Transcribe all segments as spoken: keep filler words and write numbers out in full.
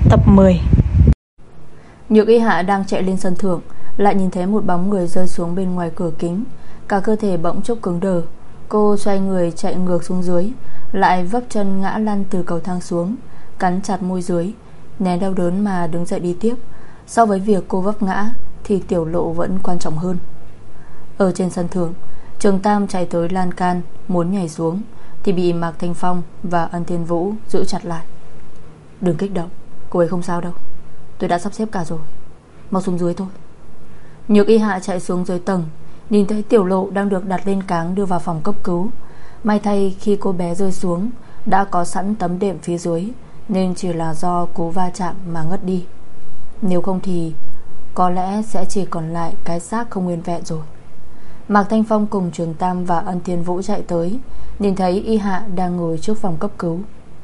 Tập mười. Nhược Y Hạ đang chạy lên sân thượng, lại nhìn thấy một bóng người rơi xuống bên ngoài cửa kính. Cả cơ thể bỗng chốc cứng đờ. Cô xoay người chạy ngược xuống dưới, lại vấp chân ngã lăn từ cầu thang xuống, cắn chặt môi dưới, nén đau đớn mà đứng dậy đi tiếp. So với việc cô vấp ngã thì Tiểu Lộ vẫn quan trọng hơn. Ở trên sân thượng, Trường Tam chạy tới lan can muốn nhảy xuống thì bị Mạc Thanh Phong và Ân Thiên Vũ giữ chặt lại. Đừng kích động, cô ấy không sao đâu, tôi đã sắp xếp cả rồi, mau xuống dưới thôi. Nhược Y Hạ chạy xuống dưới tầng, nhìn thấy Tiểu Lộ đang được đặt lên cáng đưa vào phòng cấp cứu. May thay khi cô bé rơi xuống đã có sẵn tấm đệm phía dưới, nên chỉ là do cú va chạm mà ngất đi. Nếu không thì có lẽ sẽ chỉ còn lại cái xác không nguyên vẹn rồi. Mạc Thanh Phong cùng Trường Tam và Ân Thiên Vũ chạy tới, nhìn thấy Y Hạ đang ngồi trước phòng cấp cứu.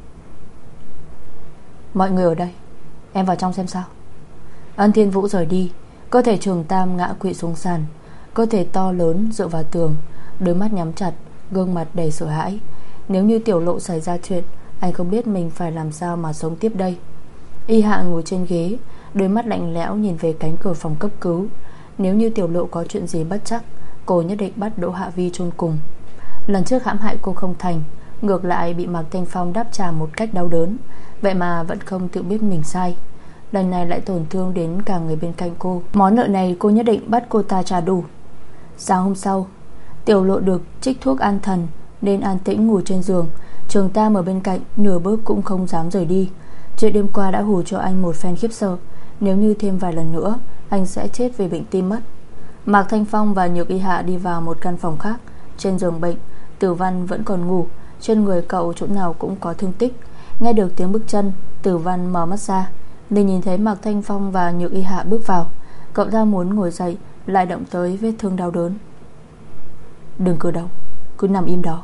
Mọi người ở đây, em vào trong xem sao. Ân Thiên Vũ rời đi, cơ thể Trường Tam ngã quỵ xuống sàn, cơ thể to lớn dựa vào tường, đôi mắt nhắm chặt, gương mặt đầy sợ hãi. Nếu như Tiểu Lộ xảy ra chuyện, anh không biết mình phải làm sao mà sống tiếp đây. Y Hạ ngồi trên ghế, đôi mắt lạnh lẽo nhìn về cánh cửa phòng cấp cứu. Nếu như Tiểu Lộ có chuyện gì bất trắc, cô nhất định bắt Đỗ Hạ Vi chôn cùng. Lần trước hãm hại cô không thành, ngược lại bị Mạc Thanh Phong đáp trả một cách đau đớn, vậy mà vẫn không tự biết mình sai. Lần này lại tổn thương đến cả người bên cạnh cô. Món nợ này cô nhất định bắt cô ta trả đủ. Sáng hôm sau, Tiểu Lộ được trích thuốc an thần nên an tĩnh ngủ trên giường. Trường Tam ở bên cạnh nửa bước cũng không dám rời đi. Chuyện đêm qua đã hù cho anh một phen khiếp sợ. Nếu như thêm vài lần nữa, anh sẽ chết vì bệnh tim mất. Mạc Thanh Phong và Nhược Y Hạ đi vào một căn phòng khác. Trên giường bệnh, Tử Văn vẫn còn ngủ. Trên người cậu chỗ nào cũng có thương tích. Nghe được tiếng bước chân, Tử Văn mở mắt ra, nên nhìn thấy Mạc Thanh Phong và Nhược Y Hạ bước vào. Cậu ta muốn ngồi dậy, lại động tới vết thương đau đớn. Đừng cử động, cứ nằm im đó.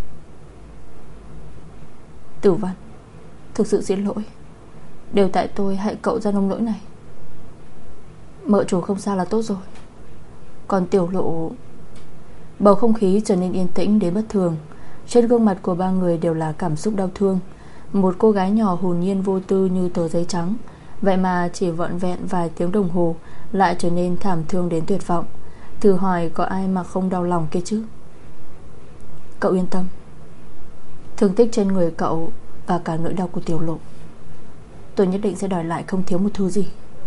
Tử Văn, thực sự xin lỗi, đều tại tôi hại cậu ra nông nỗi này. Mợ chủ không sao là tốt rồi. Còn Tiểu Lộ... Bầu không khí trở nên yên tĩnh đến bất thường. Trên gương mặt của ba người đều là cảm xúc đau thương. Một cô gái nhỏ hồn nhiên vô tư như tờ giấy trắng, vậy mà chỉ vọn vẹn vài tiếng đồng hồ lại trở nên thảm thương đến tuyệt vọng. Thử hỏi có ai mà không đau lòng kia chứ. Cậu yên tâm, thương tích trên người cậu và cả nỗi đau của Tiểu Lộ, tôi nhất định sẽ đòi lại không thiếu một thứ gì.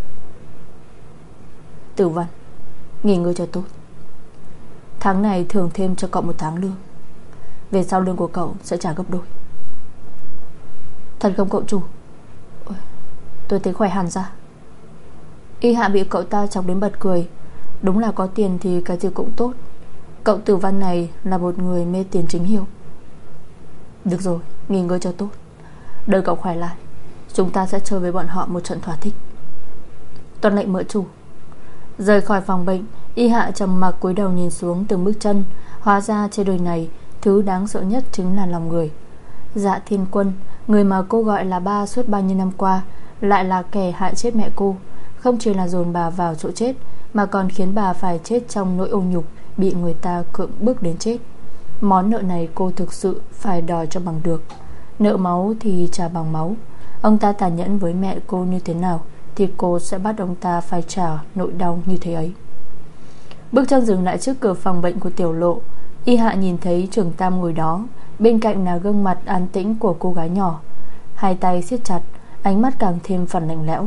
Tử Văn, nghỉ ngơi cho tốt. Tháng này thưởng thêm cho cậu một tháng lương. Về sau lương của cậu sẽ trả gấp đôi. Thật không cậu chủ? Ôi, tôi thấy khỏe hẳn ra. Y Hạ bị cậu ta chọc đến bật cười. Đúng là có tiền thì cái gì cũng tốt. Cậu Tử Văn này là một người mê tiền chính hiệu. Được rồi, nghỉ ngơi cho tốt. Đợi cậu khỏe lại, chúng ta sẽ chơi với bọn họ một trận thỏa thích. Tuân lệnh mợ chủ. Rời khỏi phòng bệnh, Y Hạ trầm mặc cúi đầu nhìn xuống từng bước chân. Hóa ra trên đời này, thứ đáng sợ nhất chính là lòng người. Dạ Thiên Quân, người mà cô gọi là ba suốt bao nhiêu năm qua, lại là kẻ hại chết mẹ cô. Không chỉ là dồn bà vào chỗ chết, mà còn khiến bà phải chết trong nỗi ô nhục, bị người ta cưỡng bức đến chết. Món nợ này cô thực sự phải đòi cho bằng được. Nợ máu thì trả bằng máu. Ông ta tàn nhẫn với mẹ cô như thế nào thì cô sẽ bắt ông ta phải trả nỗi đau như thế ấy. Bước chân dừng lại trước cửa phòng bệnh của Tiểu Lộ. Y Hạ nhìn thấy Trường Tam ngồi đó, bên cạnh là gương mặt an tĩnh của cô gái nhỏ. Hai tay siết chặt, ánh mắt càng thêm phần lạnh lẽo.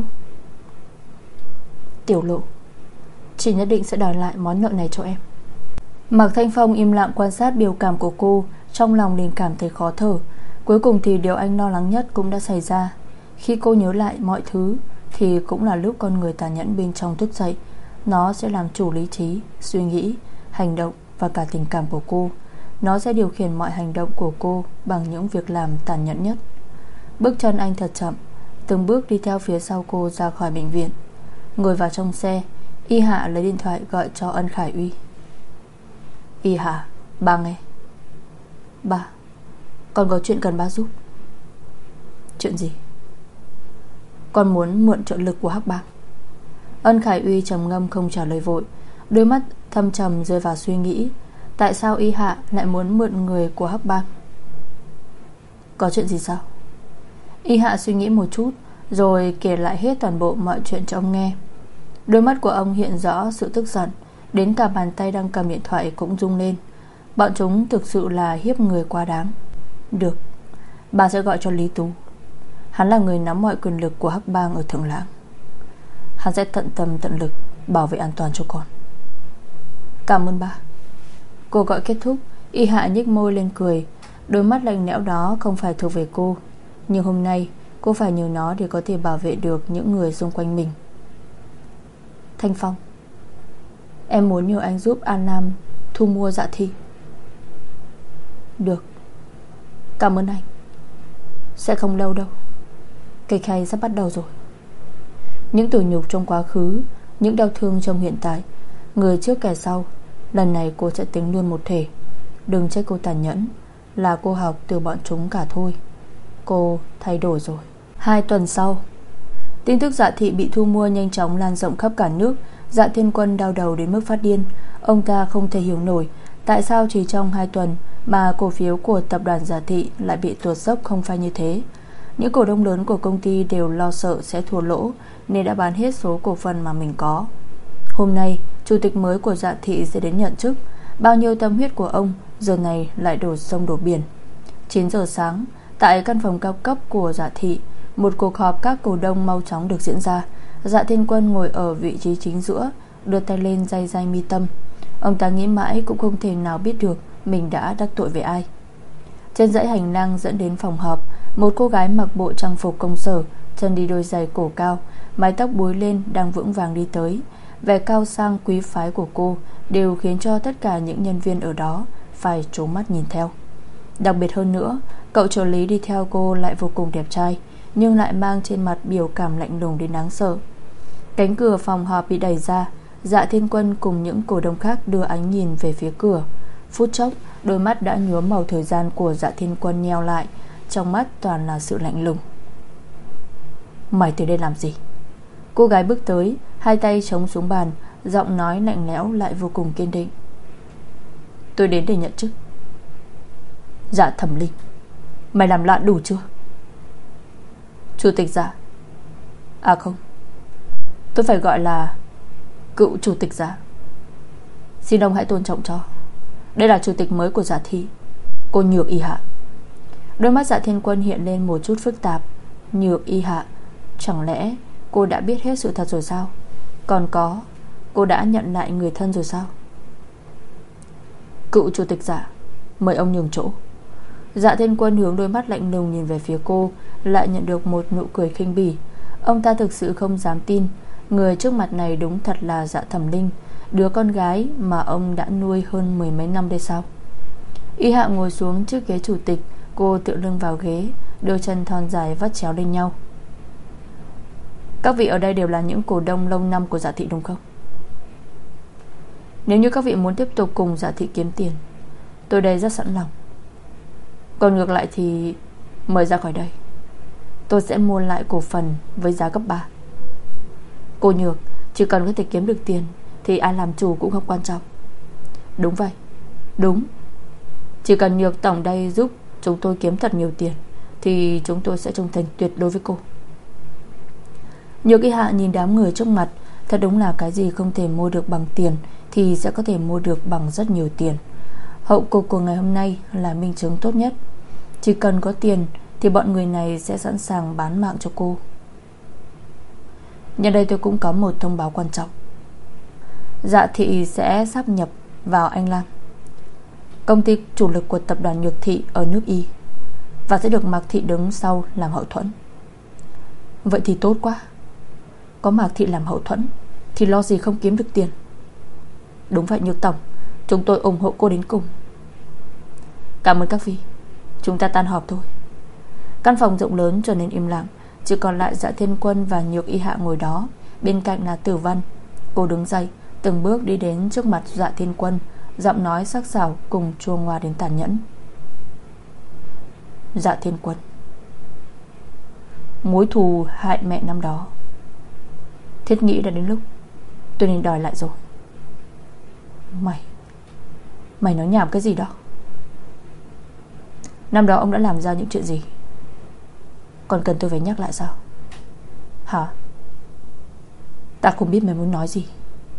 Tiểu Lộ, chị nhất định sẽ đòi lại món nợ này cho em. Mạc Thanh Phong im lặng quan sát biểu cảm của cô, trong lòng liền cảm thấy khó thở. Cuối cùng thì điều anh lo lắng nhất cũng đã xảy ra. Khi cô nhớ lại mọi thứ thì cũng là lúc con người tàn nhẫn bên trong thức dậy. Nó sẽ làm chủ lý trí, suy nghĩ, hành động và cả tình cảm của cô. Nó sẽ điều khiển mọi hành động của cô bằng những việc làm tàn nhẫn nhất. Bước chân anh thật chậm, từng bước đi theo phía sau cô ra khỏi bệnh viện. Ngồi vào trong xe, Y Hạ lấy điện thoại gọi cho Ân Khải Uy. Y Hạ, ba nghe. Ba, con có chuyện cần ba giúp. Chuyện gì? Con muốn mượn trợ lực của Hắc Bang. Ân Khải Uy trầm ngâm không trả lời vội, đôi mắt thâm trầm rơi vào suy nghĩ. Tại sao Y Hạ lại muốn mượn người của Hắc Bang? Có chuyện gì sao? Y Hạ suy nghĩ một chút, rồi kể lại hết toàn bộ mọi chuyện cho ông nghe. Đôi mắt của ông hiện rõ sự tức giận, đến cả bàn tay đang cầm điện thoại cũng rung lên. Bọn chúng thực sự là hiếp người quá đáng. Được, bà sẽ gọi cho Lý Tú. Hắn là người nắm mọi quyền lực của Hắc Bang ở Thượng Lãng. Hắn sẽ tận tâm tận lực bảo vệ an toàn cho con. Cảm ơn ba. Cuộc gọi kết thúc, Y Hạ nhếch môi lên cười. Đôi mắt lạnh lẽo đó không phải thuộc về cô, nhưng hôm nay cô phải nhờ nó để có thể bảo vệ được những người xung quanh mình. Thanh Phong, em muốn nhờ anh giúp An Nam thu mua Dạ Thi. Được, cảm ơn anh. Sẽ không lâu đâu, kịch hay sắp bắt đầu rồi. Những tủi nhục trong quá khứ, những đau thương trong hiện tại, người trước kẻ sau, lần này cô sẽ tính luôn một thể. Đừng trách cô tàn nhẫn, là cô học từ bọn chúng cả thôi. Cô thay đổi rồi. Hai tuần sau, tin tức Dạ Thị bị thu mua nhanh chóng lan rộng khắp cả nước. Dạ Thiên Quân đau đầu đến mức phát điên. Ông ta không thể hiểu nổi tại sao chỉ trong hai tuần mà cổ phiếu của tập đoàn Dạ Thị lại bị tuột dốc không phai như thế. Những cổ đông lớn của công ty đều lo sợ sẽ thua lỗ, nên đã bán hết số cổ phần mà mình có. Hôm nay, chủ tịch mới của Dạ Thị sẽ đến nhận chức. Bao nhiêu tâm huyết của ông giờ này lại đổ sông đổ biển. Chín giờ sáng, tại căn phòng cao cấp của Dạ Thị, một cuộc họp các cổ đông mau chóng được diễn ra. Dạ Thiên Quân ngồi ở vị trí chính giữa, đưa tay lên day day mi tâm. Ông ta nghĩ mãi cũng không thể nào biết được mình đã đắc tội với ai. Trên dãy hành lang dẫn đến phòng họp, một cô gái mặc bộ trang phục công sở, chân đi đôi giày cổ cao, mái tóc búi lên đang vững vàng đi tới. Vẻ cao sang quý phái của cô đều khiến cho tất cả những nhân viên ở đó phải trố mắt nhìn theo. Đặc biệt hơn nữa, cậu trợ lý đi theo cô lại vô cùng đẹp trai, nhưng lại mang trên mặt biểu cảm lạnh lùng đến đáng sợ. Cánh cửa phòng họp bị đẩy ra. Dạ Thiên Quân cùng những cổ đông khác đưa ánh nhìn về phía cửa. Phút chốc, đôi mắt đã nhuốm màu thời gian của Dạ Thiên Quân nheo lại, trong mắt toàn là sự lạnh lùng. Mày tới đây làm gì? Cô gái bước tới, hai tay chống xuống bàn, giọng nói lạnh lẽo lại vô cùng kiên định. Tôi đến để nhận chức. Dạ Thẩm Linh, mày làm loạn đủ chưa? Chủ tịch Dạ. À không, tôi phải gọi là cựu chủ tịch Dạ. Xin ông hãy tôn trọng cho. Đây là chủ tịch mới của Dạ Thị, cô Nhược Y Hạ. Đôi mắt Dạ Thiên Quân hiện lên một chút phức tạp. Nhược Y Hạ, chẳng lẽ cô đã biết hết sự thật rồi sao? Còn có, cô đã nhận lại người thân rồi sao? Cựu chủ tịch Dạ, mời ông nhường chỗ. Dạ Thiên Quân hướng đôi mắt lạnh lùng nhìn về phía cô, lại nhận được một nụ cười khinh bỉ. Ông ta thực sự không dám tin người trước mặt này đúng thật là Dạ Thẩm Linh, đứa con gái mà ông đã nuôi hơn mười mấy năm đây sao? Y Hạ ngồi xuống trước ghế chủ tịch. Cô tựa lưng vào ghế, đôi chân thon dài vắt chéo lên nhau. Các vị ở đây đều là những cổ đông lâu năm của Dạ Thị đúng không? Nếu như các vị muốn tiếp tục cùng Dạ Thị kiếm tiền, tôi đây rất sẵn lòng. Còn ngược lại thì mời ra khỏi đây. Tôi sẽ mua lại cổ phần với giá gấp ba. Cô Nhược, chỉ cần có thể kiếm được tiền thì ai làm chủ cũng không quan trọng. Đúng vậy, đúng. Chỉ cần Nhược tổng đây giúp chúng tôi kiếm thật nhiều tiền thì chúng tôi sẽ trung thành tuyệt đối với cô. Nhược Y Hạ nhìn đám người trước mặt. Thật đúng là cái gì không thể mua được bằng tiền thì sẽ có thể mua được bằng rất nhiều tiền. Hậu cục của ngày hôm nay là minh chứng tốt nhất. Chỉ cần có tiền thì bọn người này sẽ sẵn sàng bán mạng cho cô. Nhân đây tôi cũng có một thông báo quan trọng. Dạ Thị sẽ sáp nhập vào Anh Lam, công ty chủ lực của tập đoàn Nhược Thị ở nước Y, và sẽ được Mạc Thị đứng sau làm hậu thuẫn. Vậy thì tốt quá. Có Mạc Thị làm hậu thuẫn thì lo gì không kiếm được tiền. Đúng vậy Nhược tổng, chúng tôi ủng hộ cô đến cùng. Cảm ơn các vị. Chúng ta tan họp thôi. Căn phòng rộng lớn trở nên im lặng, chỉ còn lại Dạ Thiên Quân và Nhược Y Hạ ngồi đó. Bên cạnh là Tử Văn. Cô đứng dậy, từng bước đi đến trước mặt Dạ Thiên Quân, giọng nói sắc sảo cùng chua ngoa đến tàn nhẫn. Dạ Thiên Quân, mối thù hại mẹ năm đó, thiết nghĩ đã đến lúc tôi nên đòi lại rồi. Mày Mày nói nhảm cái gì đó? Năm đó ông đã làm ra những chuyện gì, còn cần tôi phải nhắc lại sao? Hả? Ta không biết mày muốn nói gì.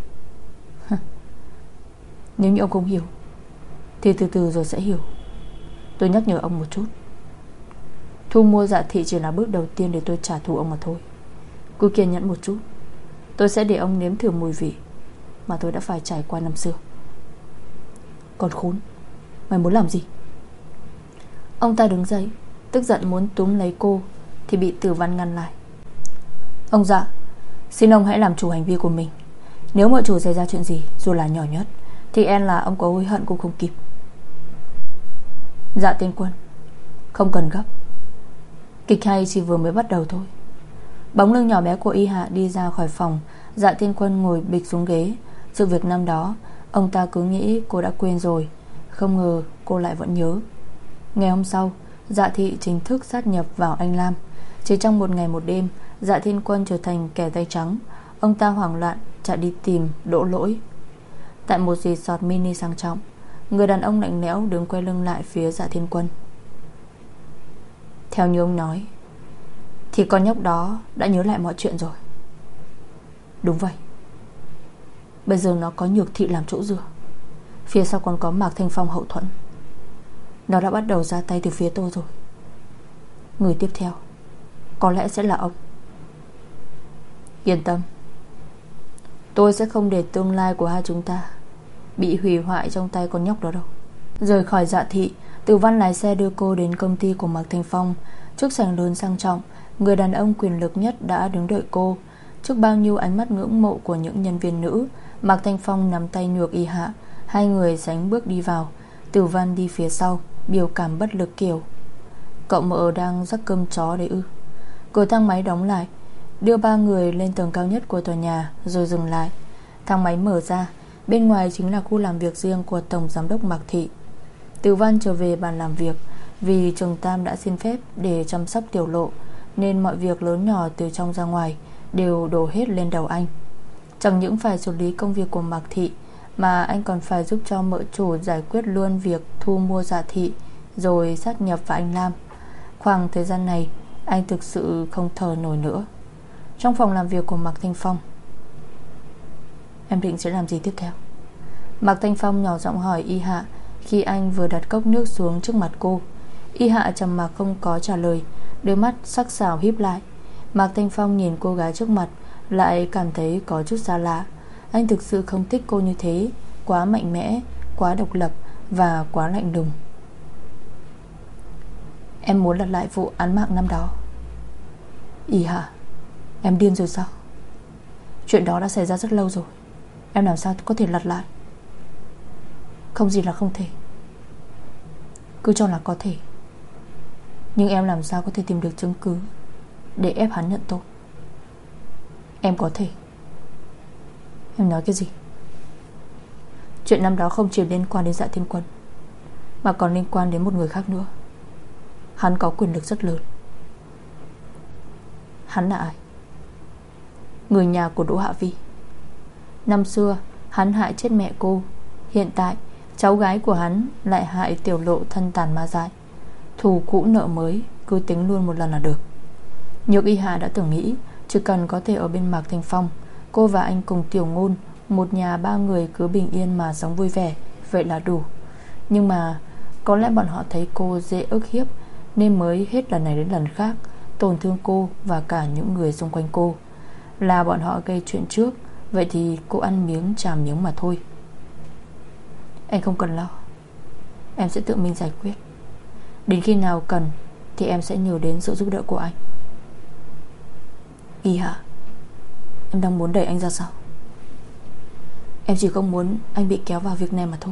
Nếu như ông không hiểu thì từ từ rồi sẽ hiểu. Tôi nhắc nhở ông một chút. Thu mua Dạ Thị chỉ là bước đầu tiên để tôi trả thù ông mà thôi. Cứ kiên nhẫn một chút, tôi sẽ để ông nếm thử mùi vị mà tôi đã phải trải qua năm xưa. Còn khốn, mày muốn làm gì? Ông ta đứng dậy, tức giận muốn túm lấy cô thì bị Tử Văn ngăn lại. Ông Dạ, xin ông hãy làm chủ hành vi của mình. Nếu mọi chủ xảy ra chuyện gì, dù là nhỏ nhất, thì e là ông có hối hận cũng không kịp. Dạ Tiên Quân, không cần gấp. Kịch hay chỉ vừa mới bắt đầu thôi. Bóng lưng nhỏ bé của Y Hạ đi ra khỏi phòng. Dạ Tiên Quân ngồi bịch xuống ghế. Sự việc năm đó ông ta cứ nghĩ cô đã quên rồi, không ngờ cô lại vẫn nhớ. Ngày hôm sau, Dạ Thị chính thức sát nhập vào Anh Lam. Chỉ trong một ngày một đêm, Dạ Thiên Quân trở thành kẻ tay trắng. Ông ta hoảng loạn chạy đi tìm Đỗ Lỗi. Tại một resort mini sang trọng, người đàn ông lạnh lẽo đứng quay lưng lại phía Dạ Thiên Quân. Theo như ông nói thì con nhóc đó đã nhớ lại mọi chuyện rồi. Đúng vậy. Bây giờ nó có Nhược Thị làm chỗ dựa, phía sau còn có Mạc Thanh Phong hậu thuẫn. Nó đã bắt đầu ra tay từ phía tôi rồi. Người tiếp theo có lẽ sẽ là ông. Yên tâm, tôi sẽ không để tương lai của hai chúng ta bị hủy hoại trong tay con nhóc đó đâu. Rời khỏi Dạ Thị, Tử Văn lái xe đưa cô đến công ty của Mạc Thanh Phong. Trước sảnh lớn sang trọng, người đàn ông quyền lực nhất đã đứng đợi cô. Trước bao nhiêu ánh mắt ngưỡng mộ của những nhân viên nữ, Mạc Thanh Phong nắm tay Nhược Y Hạ. Hai người sánh bước đi vào. Tử Văn đi phía sau, biểu cảm bất lực kiểu: Cậu mợ đang rắc cơm chó đấy ư? Cửa thang máy đóng lại, đưa ba người lên tầng cao nhất của tòa nhà rồi dừng lại. Thang máy mở ra, bên ngoài chính là khu làm việc riêng của Tổng Giám đốc Mạc Thị. Tử Văn trở về bàn làm việc. Vì Trường Tam đã xin phép để chăm sóc Tiểu Lộ, nên mọi việc lớn nhỏ từ trong ra ngoài đều đổ hết lên đầu anh. Chẳng những phải xử lý công việc của Mạc Thị, mà anh còn phải giúp cho mợ chủ giải quyết luôn việc thu mua Dạ Thị rồi sát nhập vào Anh Lam. Khoảng thời gian này anh thực sự không thở nổi nữa. Trong phòng làm việc của Mạc Thanh Phong: Em định sẽ làm gì tiếp theo? Mạc Thanh Phong nhỏ giọng hỏi Y Hạ khi anh vừa đặt cốc nước xuống trước mặt cô. Y Hạ trầm mặc không có trả lời, đôi mắt sắc sảo híp lại. Mạc Thanh Phong nhìn cô gái trước mặt lại cảm thấy có chút xa lạ. Anh thực sự không thích cô như thế, quá mạnh mẽ, quá độc lập và quá lạnh lùng. Em muốn lật lại vụ án mạng năm đó. Y Hạ, em điên rồi sao? Chuyện đó đã xảy ra rất lâu rồi, em làm sao có thể lật lại? Không gì là không thể. Cứ cho là có thể, nhưng em làm sao có thể tìm được chứng cứ để ép hắn nhận tội? Em có thể. Em nói cái gì? Chuyện năm đó không chỉ liên quan đến Dạ Thiên Quân, mà còn liên quan đến một người khác nữa. Hắn có quyền lực rất lớn. Hắn là ai? Người nhà của Đỗ Hạ Vi. Năm xưa hắn hại chết mẹ cô. Hiện tại cháu gái của hắn lại hại Tiểu Lộ thân tàn ma dại. Thù cũ nợ mới, cứ tính luôn một lần là được. Nhược Y Hạ đã từng nghĩ chỉ cần có thể ở bên Mạc Thanh Phong, cô và anh cùng Tiểu Ngôn, một nhà ba người cứ bình yên mà sống vui vẻ, vậy là đủ. Nhưng mà có lẽ bọn họ thấy cô dễ ức hiếp, nên mới hết lần này đến lần khác tổn thương cô và cả những người xung quanh cô. Là bọn họ gây chuyện trước, vậy thì cô ăn miếng trả miếng mà thôi. Anh không cần lo, em sẽ tự mình giải quyết. Đến khi nào cần thì em sẽ nhờ đến sự giúp đỡ của anh. Y Hạ, em đang muốn đẩy anh ra sao? Em chỉ không muốn anh bị kéo vào việc này mà thôi.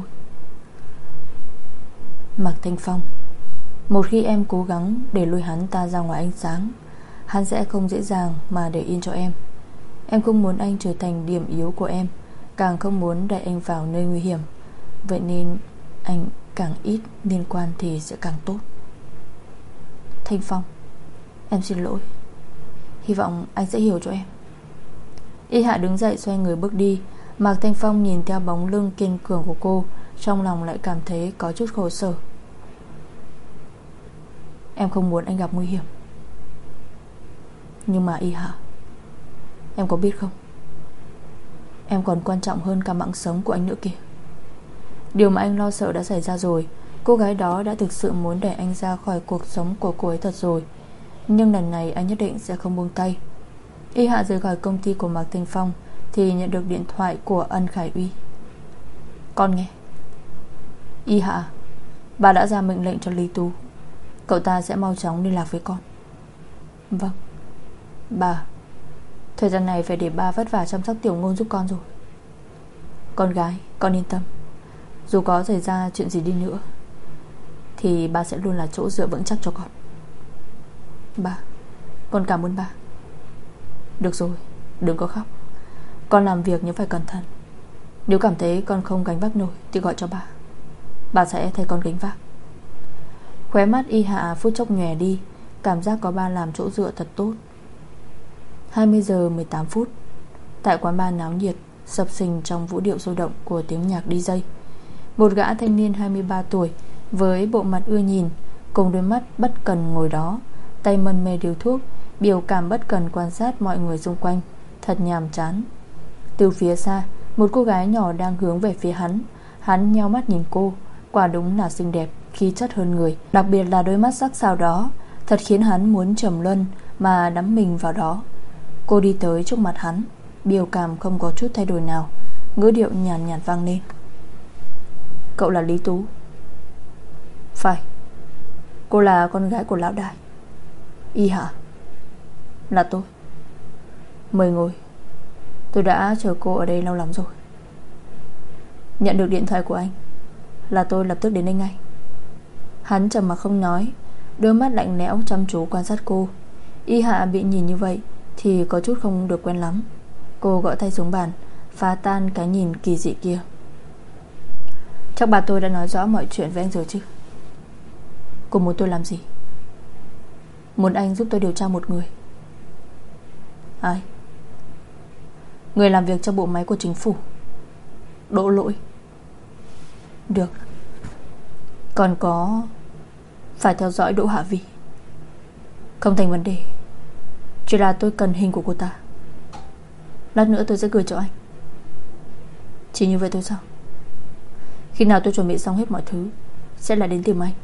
Mạc Thanh Phong, một khi em cố gắng để lôi hắn ta ra ngoài ánh sáng, hắn sẽ không dễ dàng mà để yên cho em. Em không muốn anh trở thành điểm yếu của em, càng không muốn đẩy anh vào nơi nguy hiểm. Vậy nên anh càng ít liên quan thì sẽ càng tốt. Thanh Phong, em xin lỗi. Hy vọng anh sẽ hiểu cho em. Y Hạ đứng dậy xoay người bước đi. Mạc Thanh Phong nhìn theo bóng lưng kiên cường của cô, trong lòng lại cảm thấy có chút khổ sở. Em không muốn anh gặp nguy hiểm. Nhưng mà Y Hạ, Em có biết không, em còn quan trọng hơn cả mạng sống của anh nữa kìa. Điều mà anh lo sợ đã xảy ra rồi. Cô gái đó đã thực sự muốn đẩy anh ra khỏi cuộc sống của cô ấy thật rồi. Nhưng lần này anh nhất định sẽ không buông tay. Y Hạ rời khỏi công ty của Mạc Thanh Phong thì nhận được điện thoại của Ân Khải Uy. Con nghe. Y Hạ, bà đã ra mệnh lệnh cho Lý Tú. Cậu ta sẽ mau chóng liên lạc với con. Vâng. Bà, thời gian này phải để ba vất vả chăm sóc Tiểu Ngôn giúp con rồi. Con gái, con yên tâm. Dù có xảy ra chuyện gì đi nữa thì ba sẽ luôn là chỗ dựa vững chắc cho con. Ba, con cảm ơn ba. Được rồi, đừng có khóc. Con làm việc nhưng phải cẩn thận. Nếu cảm thấy con không gánh vác nổi thì gọi cho ba. Bà sẽ thay con gánh vác. Khóe mắt Y Hạ phút chốc nhòe đi. Cảm giác có ba làm chỗ dựa thật tốt. Hai mươi giờ mười tám phút. Tại quán bar náo nhiệt, sập sình trong vũ điệu sôi động của tiếng nhạc đi jay, một gã thanh niên hai mươi ba tuổi với bộ mặt ưa nhìn, cùng đôi mắt bất cần ngồi đó, tay mân mê điếu thuốc, biểu cảm bất cần quan sát mọi người xung quanh. Thật nhàm chán. Từ phía xa, một cô gái nhỏ đang hướng về phía hắn. Hắn nheo mắt nhìn cô. Quả đúng là xinh đẹp, khí chất hơn người. Đặc biệt là đôi mắt sắc sảo đó, thật khiến hắn muốn trầm luân mà đắm mình vào đó. Cô đi tới trước mặt hắn, biểu cảm không có chút thay đổi nào, ngữ điệu nhàn nhạt, nhạt vang lên. Cậu là Lý Tú? Phải. Cô là con gái của lão đại. Y Hạ? Là tôi. Mời ngồi. Tôi đã chờ cô ở đây lâu lắm rồi. Nhận được điện thoại của anh là tôi lập tức đến đây ngay. Hắn trầm mặc không nói, đôi mắt lạnh lẽo chăm chú quan sát cô. Y Hạ bị nhìn như vậy thì có chút không được quen lắm. Cô gõ tay xuống bàn, phá tan cái nhìn kỳ dị kia. Chắc bà tôi đã nói rõ mọi chuyện với anh rồi chứ? Cô muốn tôi làm gì? Muốn anh giúp tôi điều tra một người. Ai? Người làm việc trong bộ máy của chính phủ. Đỗ Lỗi. Được. Còn có phải theo dõi Đỗ Hạ Vi. Không thành vấn đề. Chỉ là tôi cần hình của cô ta. Lát nữa tôi sẽ gửi cho anh. Chỉ như vậy thôi sao? Khi nào tôi chuẩn bị xong hết mọi thứ sẽ lại đến tìm anh.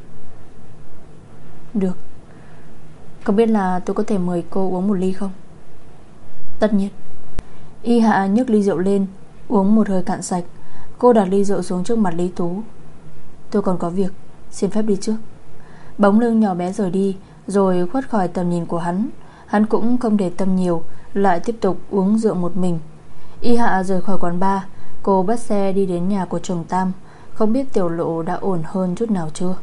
Được. Không biết là tôi có thể mời cô uống một ly không? Tất nhiên. Y Hạ nhấc ly rượu lên, uống một hơi cạn sạch. Cô đặt ly rượu xuống trước mặt Lý Tú. Tôi còn có việc, xin phép đi trước. Bóng lưng nhỏ bé rời đi, rồi khuất khỏi tầm nhìn của hắn. Hắn cũng không để tâm nhiều, lại tiếp tục uống rượu một mình. Y Hạ rời khỏi quán bar. Cô bắt xe đi đến nhà của Trường Tam. Không biết Tiểu Lộ đã ổn hơn chút nào chưa.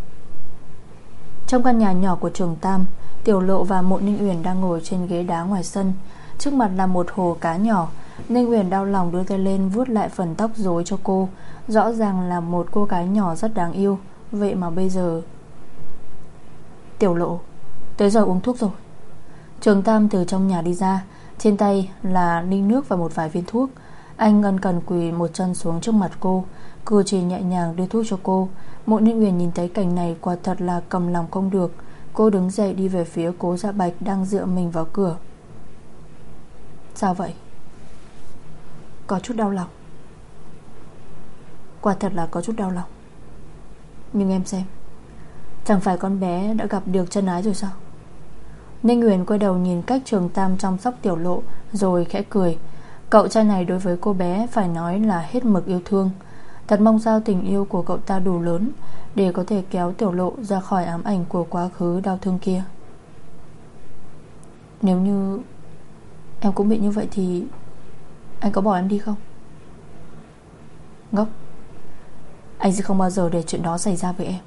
Trong căn nhà nhỏ của Trường Tam, Tiểu Lộ và Mộ Ninh Uyển đang ngồi trên ghế đá ngoài sân. Trước mặt là một hồ cá nhỏ. Ninh Uyển đau lòng đưa tay lên vuốt lại phần tóc rối cho cô. Rõ ràng là một cô gái nhỏ rất đáng yêu. Vậy mà bây giờ... Tiểu Lộ, tới giờ uống thuốc rồi. Trường Tam từ trong nhà đi ra, trên tay là ly nước và một vài viên thuốc. Anh ân cần quỳ một chân xuống trước mặt cô, cử chỉ nhẹ nhàng đưa thuốc cho cô. Mộ Ninh Uyển nhìn thấy cảnh này quả thật là cầm lòng không được. Cô đứng dậy đi về phía Cố Dạ Bạch đang dựa mình vào cửa. Sao vậy? Có chút đau lòng. Quả thật là có chút đau lòng. Nhưng em xem, chẳng phải con bé đã gặp được chân ái rồi sao? Ninh Uyển quay đầu nhìn cách Trường Tam chăm sóc Tiểu Lộ, rồi khẽ cười. Cậu trai này đối với cô bé phải nói là hết mực yêu thương. Thật mong sao tình yêu của cậu ta đủ lớn để có thể kéo Tiểu Lộ ra khỏi ám ảnh của quá khứ đau thương kia. Nếu như em cũng bị như vậy thì anh có bỏ em đi không? Ngốc. Anh sẽ không bao giờ để chuyện đó xảy ra với em.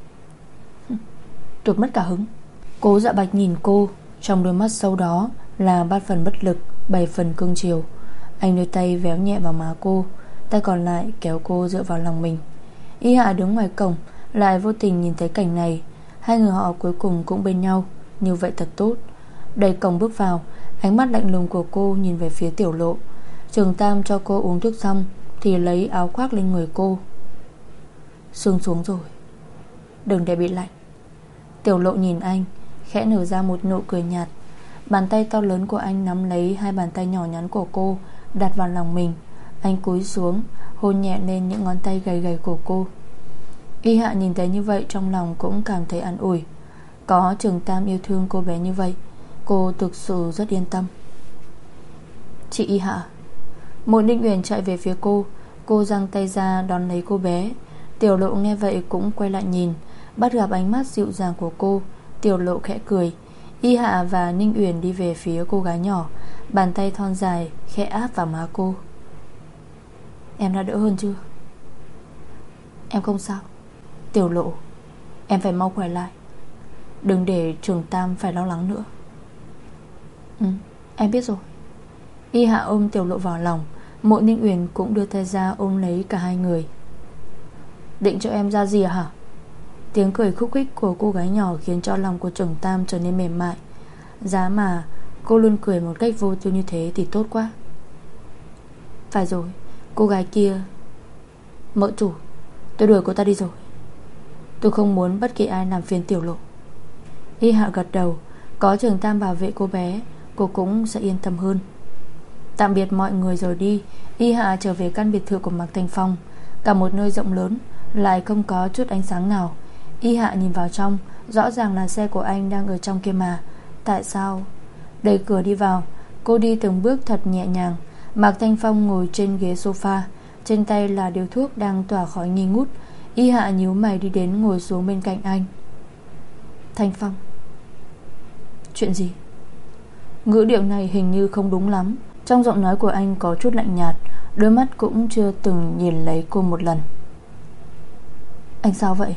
Tuột mất cả hứng. Cố Dạ Bạch nhìn cô, trong đôi mắt sâu đó là bát phần bất lực, bảy phần cương chiều. Anh đưa tay véo nhẹ vào má cô, tay còn lại kéo cô dựa vào lòng mình. Y Hạ đứng ngoài cổng lại vô tình nhìn thấy cảnh này. Hai người họ cuối cùng cũng bên nhau. Như vậy thật tốt. Đẩy cổng bước vào, ánh mắt lạnh lùng của cô nhìn về phía Tiểu Lộ. Trường Tam cho cô uống thuốc xong thì lấy áo khoác lên người cô. Sương xuống rồi, đừng để bị lạnh. Tiểu Lộ nhìn anh, khẽ nở ra một nụ cười nhạt. Bàn tay to lớn của anh nắm lấy hai bàn tay nhỏ nhắn của cô, đặt vào lòng mình. Anh cúi xuống, hôn nhẹ lên những ngón tay gầy gầy của cô. Y Hạ nhìn thấy như vậy, trong lòng cũng cảm thấy an ủi. Có Trường Tam yêu thương cô bé như vậy, cô thực sự rất yên tâm. Chị Y Hạ. Mộ Ninh Uyển chạy về phía cô. Cô giang tay ra đón lấy cô bé. Tiểu Lộ nghe vậy cũng quay lại nhìn. Bắt gặp ánh mắt dịu dàng của cô, Tiểu Lộ khẽ cười. Y Hạ và Ninh Uyển đi về phía cô gái nhỏ, bàn tay thon dài khẽ áp vào má cô. Em đã đỡ hơn chưa? Em không sao. Tiểu Lộ, em phải mau khỏe lại, đừng để Trường Tam phải lo lắng nữa. Ừ, em biết rồi. Y Hạ ôm Tiểu Lộ vào lòng. Mộ Ninh Uyển cũng đưa tay ra ôm lấy cả hai người. Định cho em ra gì à hả? Tiếng cười khúc khích của cô gái nhỏ khiến cho lòng của Trường Tam trở nên mềm mại. Giá mà cô luôn cười một cách vô tư như thế thì tốt quá. Phải rồi, cô gái kia. Mợ chủ, tôi đuổi cô ta đi rồi. Tôi không muốn bất kỳ ai làm phiền Tiểu Lộ. Y Hạ gật đầu. Có Trường Tam bảo vệ cô bé, cô cũng sẽ yên tâm hơn. Tạm biệt mọi người rồi đi, Y Hạ trở về căn biệt thự của Mạc Thanh Phong. Cả một nơi rộng lớn, lại không có chút ánh sáng nào. Y Hạ nhìn vào trong, rõ ràng là xe của anh đang ở trong kia mà. Tại sao? Đẩy cửa đi vào, cô đi từng bước thật nhẹ nhàng. Mạc Thanh Phong ngồi trên ghế sofa, trên tay là điếu thuốc đang tỏa khói nghi ngút. Y Hạ nhíu mày đi đến ngồi xuống bên cạnh anh. Thanh Phong. Chuyện gì? Ngữ điệu này hình như không đúng lắm. Trong giọng nói của anh có chút lạnh nhạt, đôi mắt cũng chưa từng nhìn lấy cô một lần. Anh sao vậy?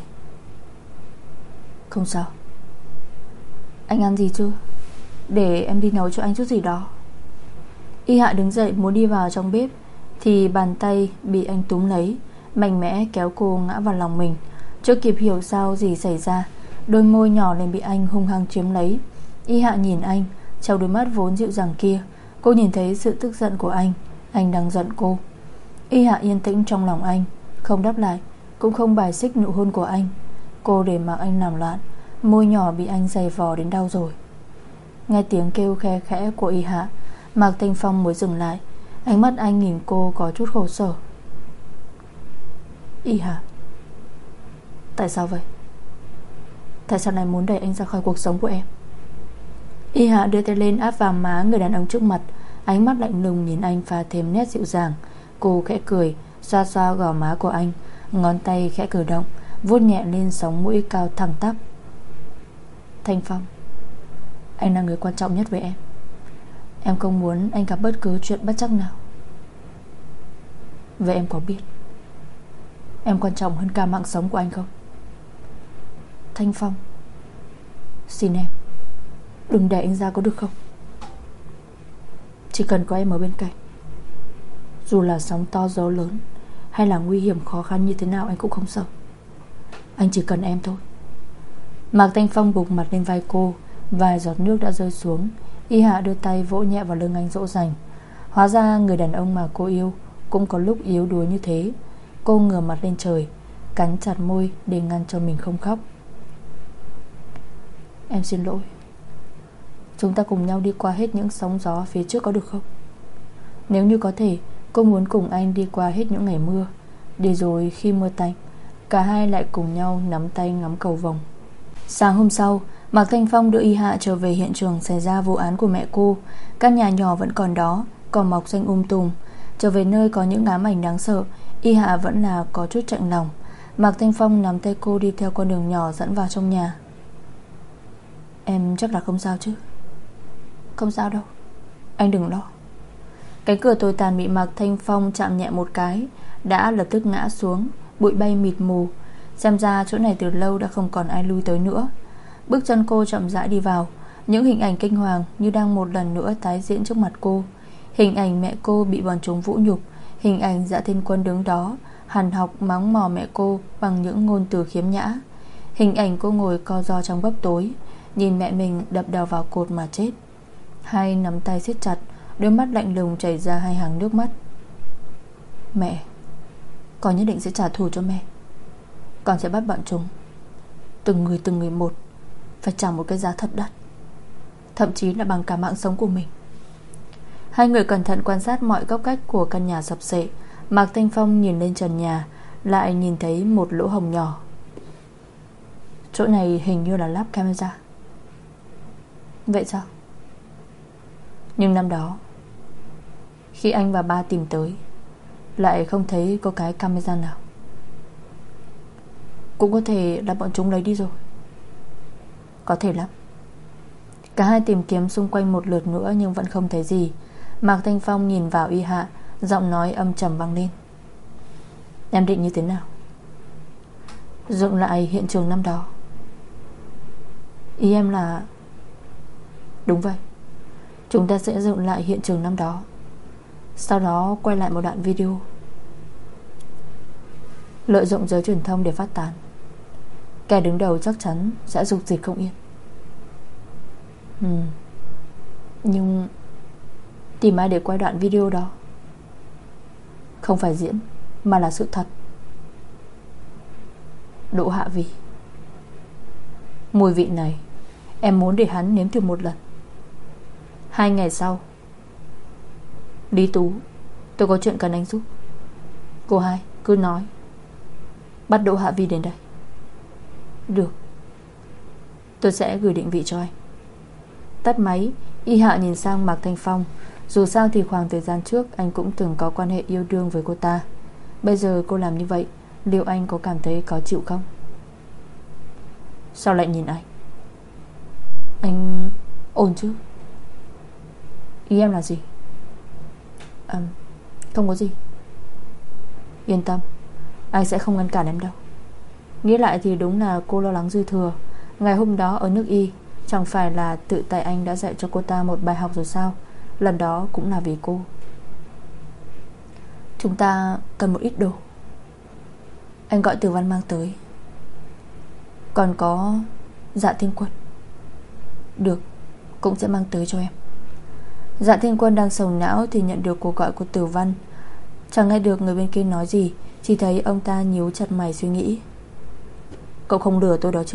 Không sao. Anh ăn gì chưa? Để em đi nấu cho anh chút gì đó. Y Hạ đứng dậy muốn đi vào trong bếp, thì bàn tay bị anh túm lấy, mạnh mẽ kéo cô ngã vào lòng mình. Chưa kịp hiểu sao gì xảy ra, đôi môi nhỏ liền bị anh hung hăng chiếm lấy. Y Hạ nhìn anh, trong đôi mắt vốn dịu dàng kia, cô nhìn thấy sự tức giận của anh. Anh đang giận cô. Y Hạ yên tĩnh trong lòng anh, không đáp lại, cũng không bài xích nụ hôn của anh. Cô để mặc anh làm loạn, môi nhỏ bị anh giày vò đến đau rồi. Nghe tiếng kêu khe khẽ của Y Hạ, Mạc Thanh Phong mới dừng lại. Ánh mắt anh nhìn cô có chút khổ sở. Y Hạ, tại sao vậy? Tại sao lại muốn đẩy anh ra khỏi cuộc sống của em? Y Hạ đưa tay lên áp vào má người đàn ông trước mặt, ánh mắt lạnh lùng nhìn anh pha thêm nét dịu dàng. Cô khẽ cười, xoa xoa gò má của anh, ngón tay khẽ cử động, vuốt nhẹ lên sống mũi cao thẳng tắp. Thanh Phong, anh là người quan trọng nhất với em. Em không muốn anh gặp bất cứ chuyện bất trắc nào. Vậy em có biết em quan trọng hơn cả mạng sống của anh không? Thanh Phong, xin em, đừng để anh ra có được không? Chỉ cần có em ở bên cạnh, dù là sóng to gió lớn hay là nguy hiểm khó khăn như thế nào anh cũng không sợ. Anh chỉ cần em thôi. Mạc Thanh Phong gục mặt lên vai cô, vài giọt nước đã rơi xuống. Y Hạ đưa tay vỗ nhẹ vào lưng anh dỗ dành. Hóa ra người đàn ông mà cô yêu cũng có lúc yếu đuối như thế. Cô ngửa mặt lên trời, cắn chặt môi để ngăn cho mình không khóc. Em xin lỗi. Chúng ta cùng nhau đi qua hết những sóng gió phía trước có được không? Nếu như có thể, cô muốn cùng anh đi qua hết những ngày mưa, để rồi khi mưa tạnh, cả hai lại cùng nhau nắm tay ngắm cầu vồng. Sáng hôm sau, Mạc Thanh Phong đưa Y Hạ trở về hiện trường xảy ra vụ án của mẹ cô. Căn nhà nhỏ vẫn còn đó, cỏ mọc xanh um tùm. Trở về nơi có những ám ảnh đáng sợ, Y Hạ vẫn là có chút chạnh lòng. Mạc Thanh Phong nắm tay cô đi theo con đường nhỏ dẫn vào trong nhà. Em chắc là không sao chứ? Không sao đâu, anh đừng lo. Cánh cửa tồi tàn bị Mạc Thanh Phong chạm nhẹ một cái đã lập tức ngã xuống, bụi bay mịt mù. Xem ra chỗ này từ lâu đã không còn ai lui tới nữa. Bước chân cô chậm rãi đi vào. Những hình ảnh kinh hoàng như đang một lần nữa tái diễn trước mặt cô. Hình ảnh mẹ cô bị bọn chúng vũ nhục, hình ảnh Dã Thiên Quân đứng đó hằn học mắng mỏ mẹ cô bằng những ngôn từ khiếm nhã, hình ảnh cô ngồi co ro trong bóng tối, nhìn mẹ mình đập đầu vào cột mà chết. Hai nắm tay siết chặt, đôi mắt lạnh lùng chảy ra hai hàng nước mắt. Mẹ, con nhất định sẽ trả thù cho mẹ. Con sẽ bắt bọn chúng, từng người từng người một, phải trả một cái giá thật đắt. thậm chí là bằng cả mạng sống của mình. Hai người cẩn thận quan sát mọi góc cách của căn nhà sập xệ. Mạc Thanh Phong nhìn lên trần nhà, lại nhìn thấy một lỗ hổng nhỏ. Chỗ này hình như là lắp camera. Vậy sao? Nhưng năm đó khi anh và ba tìm tới, lại không thấy có cái camera nào. Cũng có thể là bọn chúng lấy đi rồi. Có thể lắm. Cả hai tìm kiếm xung quanh một lượt nữa nhưng vẫn không thấy gì. Mạc Thanh Phong nhìn vào Y Hạ, giọng nói âm trầm vang lên. Em định như thế nào? Dựng lại hiện trường năm đó. Ý em là... Đúng vậy, chúng ta sẽ dựng lại hiện trường năm đó, sau đó quay lại một đoạn video, lợi dụng giới truyền thông để phát tán. Kẻ đứng đầu chắc chắn sẽ dục dịch không yên. ừ. Nhưng tìm ai để quay đoạn video đó? Không phải diễn, mà là sự thật. Đỗ Hạ Vi. Mùi vị này em muốn để hắn nếm thử một lần. Hai ngày sau. Lý Tú, tôi có chuyện cần anh giúp. Cô hai, cứ nói. Bắt Đỗ Hạ Vi đến đây. Được, tôi sẽ gửi định vị cho anh. Tắt máy, Y Hạ nhìn sang Mạc Thanh Phong. Dù sao thì khoảng thời gian trước anh cũng từng có quan hệ yêu đương với cô ta. Bây giờ cô làm như vậy, liệu anh có cảm thấy khó chịu không? Sao lại nhìn anh? Anh ổn chứ? Ý em là gì? À, không có gì. Yên tâm, anh sẽ không ngăn cản em đâu. Nghĩ lại thì đúng là cô lo lắng dư thừa. Ngày hôm đó ở nước Y, chẳng phải là tự tay anh đã dạy cho cô ta một bài học rồi sao? Lần đó cũng là vì cô. Chúng ta cần một ít đồ. Anh gọi Tử Văn mang tới. Còn có Dạ Thiên Quân. Được, cũng sẽ mang tới cho em. Dạ Thiên Quân đang sầu não thì nhận được cuộc gọi của Tử Văn. Chẳng nghe được người bên kia nói gì, chỉ thấy ông ta nhíu chặt mày suy nghĩ. Cậu không lừa tôi đó chứ?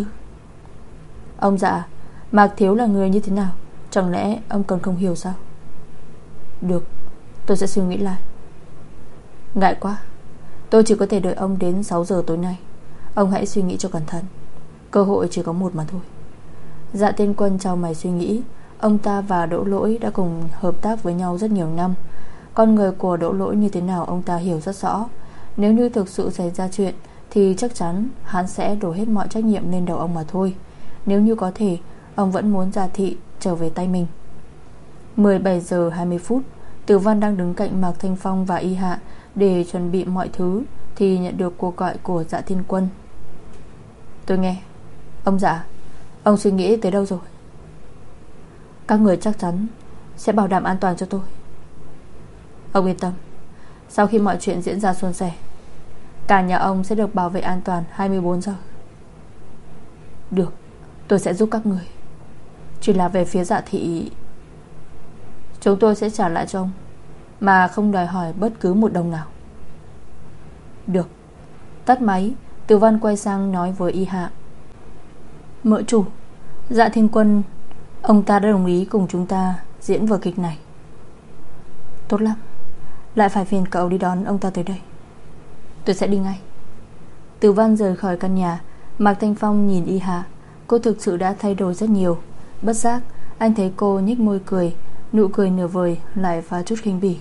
Ông Dạ, Mạc Thiếu là người như thế nào? Chẳng lẽ ông còn không hiểu sao? Được, tôi sẽ suy nghĩ lại. Ngại quá, tôi chỉ có thể đợi ông đến sáu giờ tối nay. Ông hãy suy nghĩ cho cẩn thận. Cơ hội chỉ có một mà thôi. Dạ Thiên Quân chau mày suy nghĩ. Ông ta và Đỗ Lỗi đã cùng hợp tác với nhau rất nhiều năm. Con người của Đỗ Lỗi như thế nào ông ta hiểu rất rõ. Nếu như thực sự xảy ra chuyện thì chắc chắn hắn sẽ đổ hết mọi trách nhiệm lên đầu ông mà thôi. Nếu như có thể, ông vẫn muốn Gia Thị trở về tay mình. Mười bảy giờ hai mươi phút, Tử Văn đang đứng cạnh Mạc Thanh Phong và Y Hạ để chuẩn bị mọi thứ thì nhận được cuộc gọi của Dạ Thiên Quân. Tôi nghe. Ông Dạ, ông suy nghĩ tới đâu rồi? Các người chắc chắn sẽ bảo đảm an toàn cho tôi. Ông yên tâm, sau khi mọi chuyện diễn ra suôn sẻ, cả nhà ông sẽ được bảo vệ an toàn hai mươi bốn giờ. Được, tôi sẽ giúp các người. Chỉ là về phía Dạ Thị, chúng tôi sẽ trả lại cho ông, mà không đòi hỏi bất cứ một đồng nào. Được. Tắt máy, Tử Văn quay sang nói với Y Hạ. Mợ chủ, Dạ Thiên Quân, ông ta đã đồng ý cùng chúng ta diễn vở kịch này. Tốt lắm, lại phải phiền cậu đi đón ông ta tới đây. Tôi sẽ đi ngay. Tử Văn rời khỏi căn nhà. Mạc Thanh Phong nhìn Y Hạ. Cô thực sự đã thay đổi rất nhiều. Bất giác anh thấy cô nhếch môi cười. Nụ cười nửa vời lại pha chút khinh bỉ.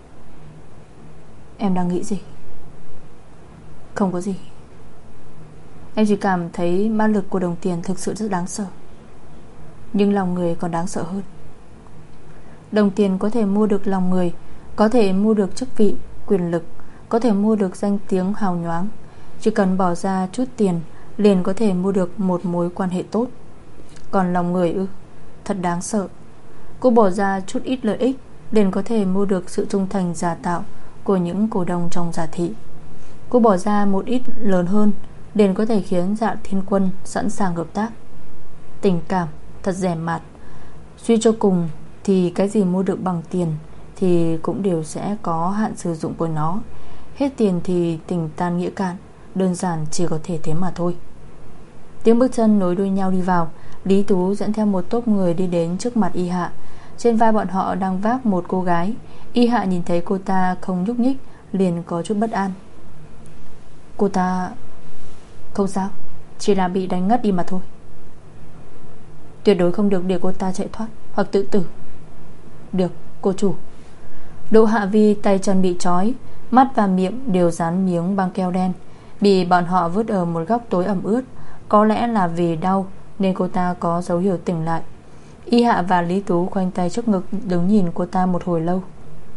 Em đang nghĩ gì? Không có gì. Em chỉ cảm thấy ma lực của đồng tiền thực sự rất đáng sợ. Nhưng lòng người còn đáng sợ hơn. Đồng tiền có thể mua được lòng người, có thể mua được chức vị, quyền lực, có thể mua được danh tiếng hào nhoáng. Chỉ cần bỏ ra chút tiền liền có thể mua được một mối quan hệ tốt. Còn lòng người ư? Thật đáng sợ. Cô bỏ ra chút ít lợi ích liền có thể mua được sự trung thành giả tạo của những cổ đông trong Gia Thị. Cô bỏ ra một ít lớn hơn liền có thể khiến Dạ Thiên Quân sẵn sàng hợp tác. Tình cảm thật rẻ mạt. Suy cho cùng thì cái gì mua được bằng tiền thì cũng đều sẽ có hạn sử dụng của nó. Hết tiền thì tình tan nghĩa cạn. Đơn giản chỉ có thể thế mà thôi. Tiếng bước chân nối đuôi nhau đi vào. Lý Tú dẫn theo một tốp người đi đến trước mặt Y Hạ. Trên vai bọn họ đang vác một cô gái. Y Hạ nhìn thấy cô ta không nhúc nhích, liền có chút bất an. Cô ta không sao, chỉ là bị đánh ngất đi mà thôi. Tuyệt đối không được để cô ta chạy thoát hoặc tự tử. Được, cô chủ. Đỗ Hạ Vi tay chân bị trói, mắt và miệng đều dán miếng băng keo đen, bị bọn họ vứt ở một góc tối ẩm ướt. Có lẽ là vì đau nên cô ta có dấu hiệu tỉnh lại. Y Hạ và Lý Tú khoanh tay trước ngực, đứng nhìn cô ta một hồi lâu.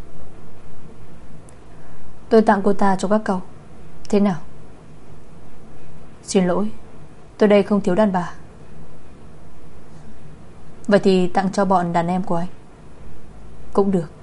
Tôi tặng cô ta cho các cậu. Thế nào? Xin lỗi, tôi đây không thiếu đàn bà. Vậy thì tặng cho bọn đàn em của anh cũng được.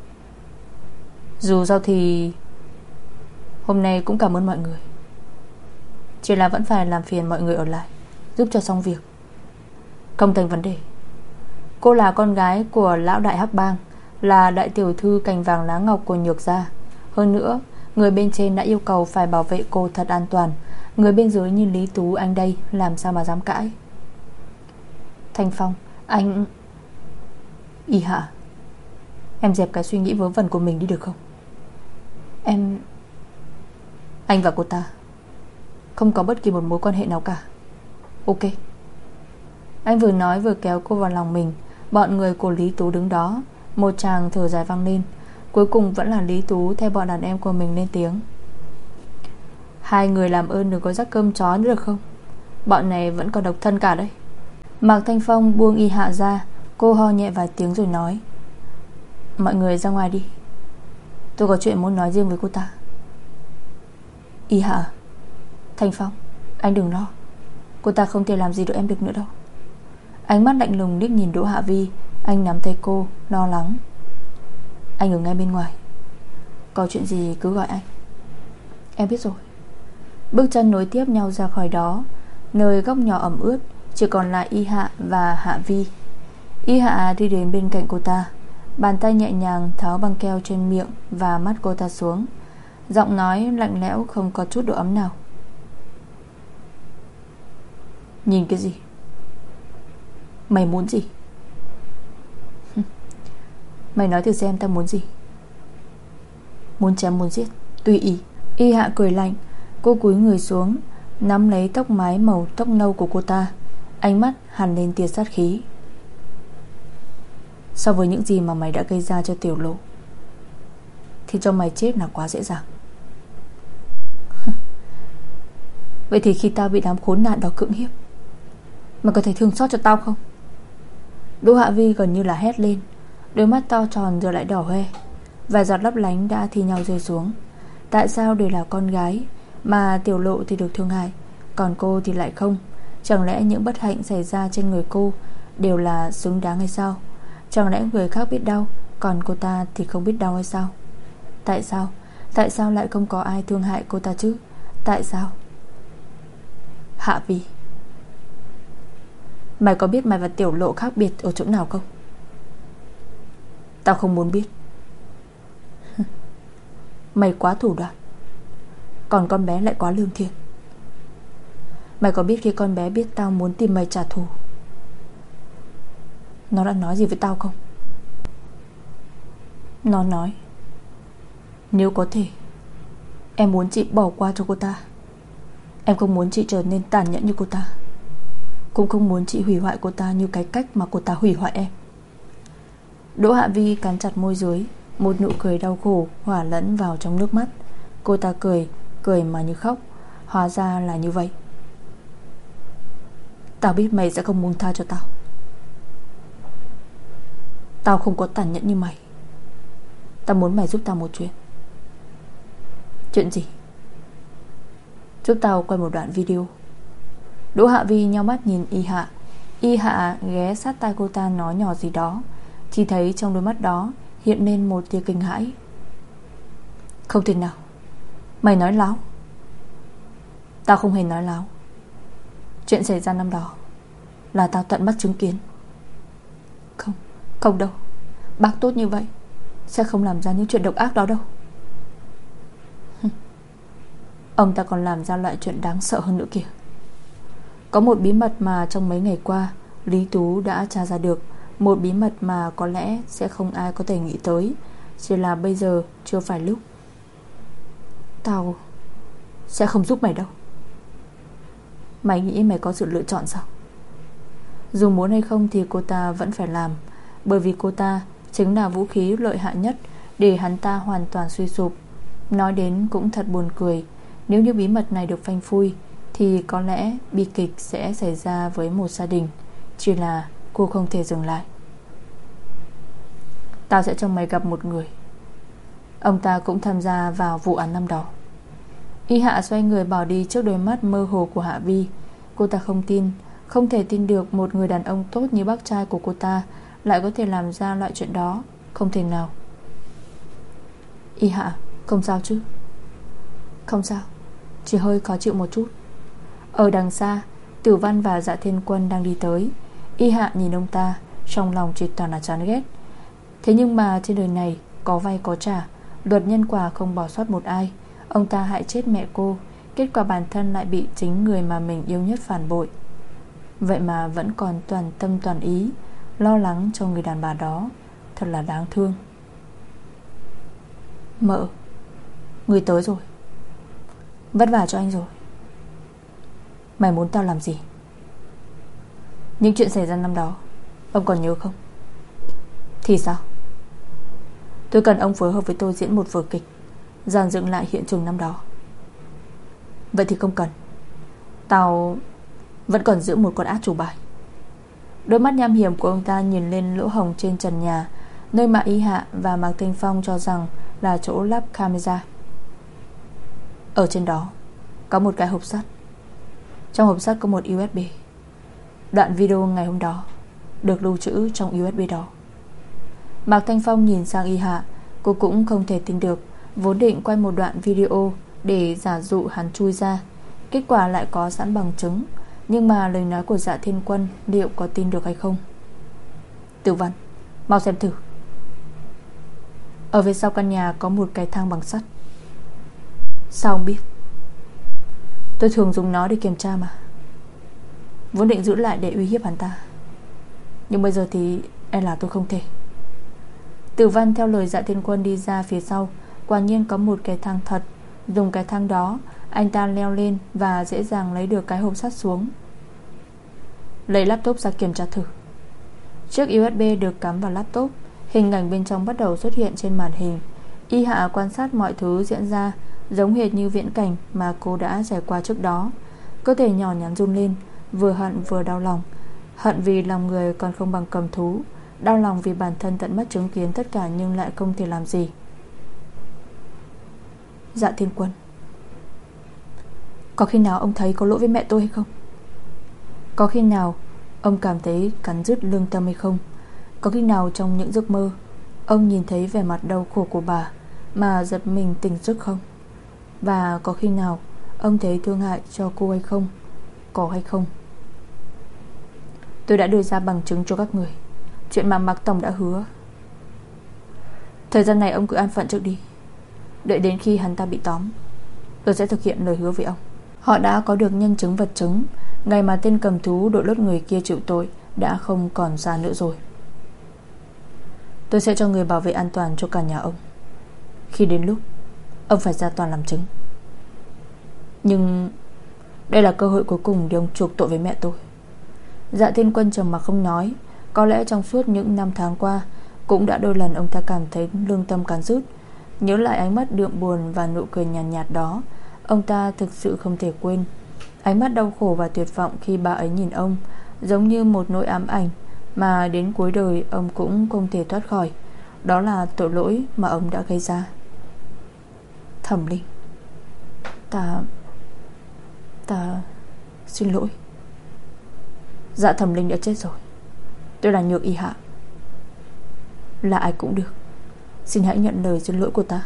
Dù sao thì hôm nay cũng cảm ơn mọi người, chỉ là vẫn phải làm phiền mọi người ở lại giúp cho xong việc. Không thành vấn đề. Cô là con gái của lão đại Hắc Bang, là đại tiểu thư cành vàng lá ngọc của Nhược gia. Hơn nữa, người bên trên đã yêu cầu phải bảo vệ cô thật an toàn. Người bên dưới như Lý Tú anh đây làm sao mà dám cãi. Thanh Phong, anh... Y Hạ, em dẹp cái suy nghĩ vớ vẩn của mình đi được không? Em... Anh và cô ta không có bất kỳ một mối quan hệ nào cả. Ok. Anh vừa nói vừa kéo cô vào lòng mình. Bọn người của Lý Tú đứng đó. Một tràng thở dài vang lên. Cuối cùng vẫn là Lý Tú theo bọn đàn em của mình lên tiếng. Hai người làm ơn đừng có rắc cơm chó nữa được không? Bọn này vẫn còn độc thân cả đấy. Mạc Thanh Phong buông Y Hạ ra. Cô ho nhẹ vài tiếng rồi nói. Mọi người ra ngoài đi, tôi có chuyện muốn nói riêng với cô ta. Y Hạ, Thanh Phong, anh đừng lo, cô ta không thể làm gì được em được nữa đâu. Ánh mắt lạnh lùng liếc nhìn Đỗ Hạ Vi. Anh nắm tay cô, lo lắng. Anh ở ngay bên ngoài, có chuyện gì cứ gọi anh. Em biết rồi. Bước chân nối tiếp nhau ra khỏi đó. Nơi góc nhỏ ẩm ướt chỉ còn lại Y Hạ và Hạ Vi. Y Hạ đi đến bên cạnh cô ta, bàn tay nhẹ nhàng tháo băng keo trên miệng và mắt cô ta xuống. Giọng nói lạnh lẽo không có chút độ ấm nào. Nhìn cái gì? Mày muốn gì? Mày nói thử xem tao muốn gì. Muốn chém muốn giết, tùy ý. Y Hạ cười lạnh. Cô cúi người xuống, nắm lấy tóc mái màu tóc nâu của cô ta. Ánh mắt hằn lên tia sát khí. So với những gì mà mày đã gây ra cho Tiểu Lộ thì cho mày chết là quá dễ dàng. Vậy thì khi tao bị đám khốn nạn đó cưỡng hiếp, mày có thể thương xót cho tao không? Đỗ Hạ Vi gần như là hét lên. Đôi mắt to tròn giờ lại đỏ hoe. Vài giọt lấp lánh đã thi nhau rơi xuống. Tại sao đều là con gái mà Tiểu Lộ thì được thương hại, còn cô thì lại không? Chẳng lẽ những bất hạnh xảy ra trên người cô đều là xứng đáng hay sao? Chẳng lẽ người khác biết đau, còn cô ta thì không biết đau hay sao? Tại sao? Tại sao lại không có ai thương hại cô ta chứ? Tại sao? Hạ Vi, mày có biết mày và Tiểu Lộ khác biệt ở chỗ nào không? Tao không muốn biết. Mày quá thủ đoạn, còn con bé lại quá lương thiện. Mày có biết khi con bé biết tao muốn tìm mày trả thù, nó đã nói gì với tao không? Nó nói nếu có thể em muốn chị bỏ qua cho cô ta. Em không muốn chị trở nên tàn nhẫn như cô ta, cũng không muốn chị hủy hoại cô ta như cái cách mà cô ta hủy hoại em. Đỗ Hạ Vi cắn chặt môi dưới. Một nụ cười đau khổ hòa lẫn vào trong nước mắt. Cô ta cười, cười mà như khóc. Hóa ra là như vậy. Tao biết mày sẽ không buông tha cho tao. Tao không có tàn nhẫn như mày. Tao muốn mày giúp tao một chuyện. Chuyện gì? Giúp tao quay một đoạn video. Đỗ Hạ Vi nheo mắt nhìn Y Hạ. Y Hạ ghé sát tai cô ta nói nhỏ gì đó. Chỉ thấy trong đôi mắt đó hiện lên một tia kinh hãi. Không thể nào, mày nói láo. Tao không hề nói láo. Chuyện xảy ra năm đó là tao tận mắt chứng kiến. Không, không đâu. Bác tốt như vậy sẽ không làm ra những chuyện độc ác đó đâu. Ông ta còn làm ra loại chuyện đáng sợ hơn nữa kìa. Có một bí mật mà trong mấy ngày qua Lý Tú đã tra ra được. Một bí mật mà có lẽ sẽ không ai có thể nghĩ tới. Chỉ là bây giờ chưa phải lúc. Tao sẽ không giúp mày đâu. Mày nghĩ mày có sự lựa chọn sao? Dù muốn hay không thì cô ta vẫn phải làm. Bởi vì cô ta chính là vũ khí lợi hại nhất để hắn ta hoàn toàn suy sụp. Nói đến cũng thật buồn cười. Nếu như bí mật này được phanh phui thì có lẽ bi kịch sẽ xảy ra với một gia đình. Chỉ là cô không thể dừng lại. Tao sẽ cho mày gặp một người. Ông ta cũng tham gia vào vụ án năm đó. Y Hạ xoay người bỏ đi trước đôi mắt mơ hồ của Hạ Vi. Cô ta không tin, không thể tin được một người đàn ông tốt như bác trai của cô ta lại có thể làm ra loại chuyện đó. Không thể nào. Y Hạ, không sao chứ? Không sao, chỉ hơi khó chịu một chút. Ở đằng xa, Tử Văn và Dạ Thiên Quân đang đi tới. Y Hạ nhìn ông ta, trong lòng chỉ toàn là chán ghét. Thế nhưng mà trên đời này có vay có trả, luật nhân quả không bỏ sót một ai. Ông ta hại chết mẹ cô, kết quả bản thân lại bị chính người mà mình yêu nhất phản bội. Vậy mà vẫn còn toàn tâm toàn ý lo lắng cho người đàn bà đó. Thật là đáng thương. Mợ, người tới rồi. Vất vả cho anh rồi. Mày muốn tao làm gì? Những chuyện xảy ra năm đó ông còn nhớ không? Thì sao? Tôi cần ông phối hợp với tôi diễn một vở kịch, dàn dựng lại hiện trường năm đó. Vậy thì không cần. Tao vẫn còn giữ một con át chủ bài. Đôi mắt nham hiểm của ông ta nhìn lên lỗ hổng trên trần nhà, nơi mà Y Hạ và Mạc Thanh Phong cho rằng là chỗ lắp camera. Ở trên đó có một cái hộp sắt. Trong hộp sắt có một u ét bê. Đoạn video ngày hôm đó được lưu trữ trong u ét bê đó. Mạc Thanh Phong nhìn sang Y Hạ. Cô cũng không thể tin được. Vốn định quay một đoạn video để giả dụ hắn chui ra, kết quả lại có sẵn bằng chứng. Nhưng mà lời nói của Dạ Thiên Quân liệu có tin được hay không? Tử Văn, mau xem thử. Ở phía sau căn nhà có một cái thang bằng sắt. Sao ông biết? Tôi thường dùng nó để kiểm tra mà. Vốn định giữ lại để uy hiếp hắn ta, nhưng bây giờ thì e là tôi không thể. Tử Văn theo lời Dạ Thiên Quân đi ra phía sau. Quả nhiên có một cái thang thật. Dùng cái thang đó anh ta leo lên và dễ dàng lấy được cái hộp sắt xuống. Lấy laptop ra kiểm tra thử. Chiếc u ét bê được cắm vào laptop. Hình ảnh bên trong bắt đầu xuất hiện trên màn hình. Y Hạ quan sát mọi thứ diễn ra giống hệt như viễn cảnh mà cô đã trải qua trước đó. Cơ thể nhỏ nhắn run lên, vừa hận vừa đau lòng. Hận vì lòng người còn không bằng cầm thú, đau lòng vì bản thân tận mắt chứng kiến tất cả nhưng lại không thể làm gì. Dạ Thiên Quân, có khi nào ông thấy có lỗi với mẹ tôi hay không? Có khi nào ông cảm thấy cắn rứt lương tâm hay không? Có khi nào trong những giấc mơ ông nhìn thấy vẻ mặt đau khổ của bà mà giật mình tỉnh giấc không? Và có khi nào ông thấy thương hại cho cô hay không? Có hay không? Tôi đã đưa ra bằng chứng cho các người, chuyện mà Mạc Tổng đã hứa. Thời gian này ông cứ an phận trước đi. Đợi đến khi hắn ta bị tóm, tôi sẽ thực hiện lời hứa với ông. Họ đã có được nhân chứng vật chứng. Ngày mà tên cầm thú đội lốt người kia chịu tội đã không còn xa nữa rồi. Tôi sẽ cho người bảo vệ an toàn cho cả nhà ông. Khi đến lúc, ông phải ra toàn làm chứng. Nhưng đây là cơ hội cuối cùng để ông chuộc tội với mẹ tôi. Dạ Thiên Quân trầm mặc không nói. Có lẽ trong suốt những năm tháng qua cũng đã đôi lần ông ta cảm thấy lương tâm cắn rứt. Nhớ lại ánh mắt đượm buồn và nụ cười nhàn nhạt, nhạt đó, ông ta thực sự không thể quên. Ánh mắt đau khổ và tuyệt vọng khi bà ấy nhìn ông, giống như một nỗi ám ảnh mà đến cuối đời ông cũng không thể thoát khỏi. Đó là tội lỗi mà ông đã gây ra. Thẩm Linh, Ta Ta xin lỗi. Dạ Thẩm Linh đã chết rồi. Tôi là Nhược Y Hạ. Là ai cũng được, xin hãy nhận lời xin lỗi của ta.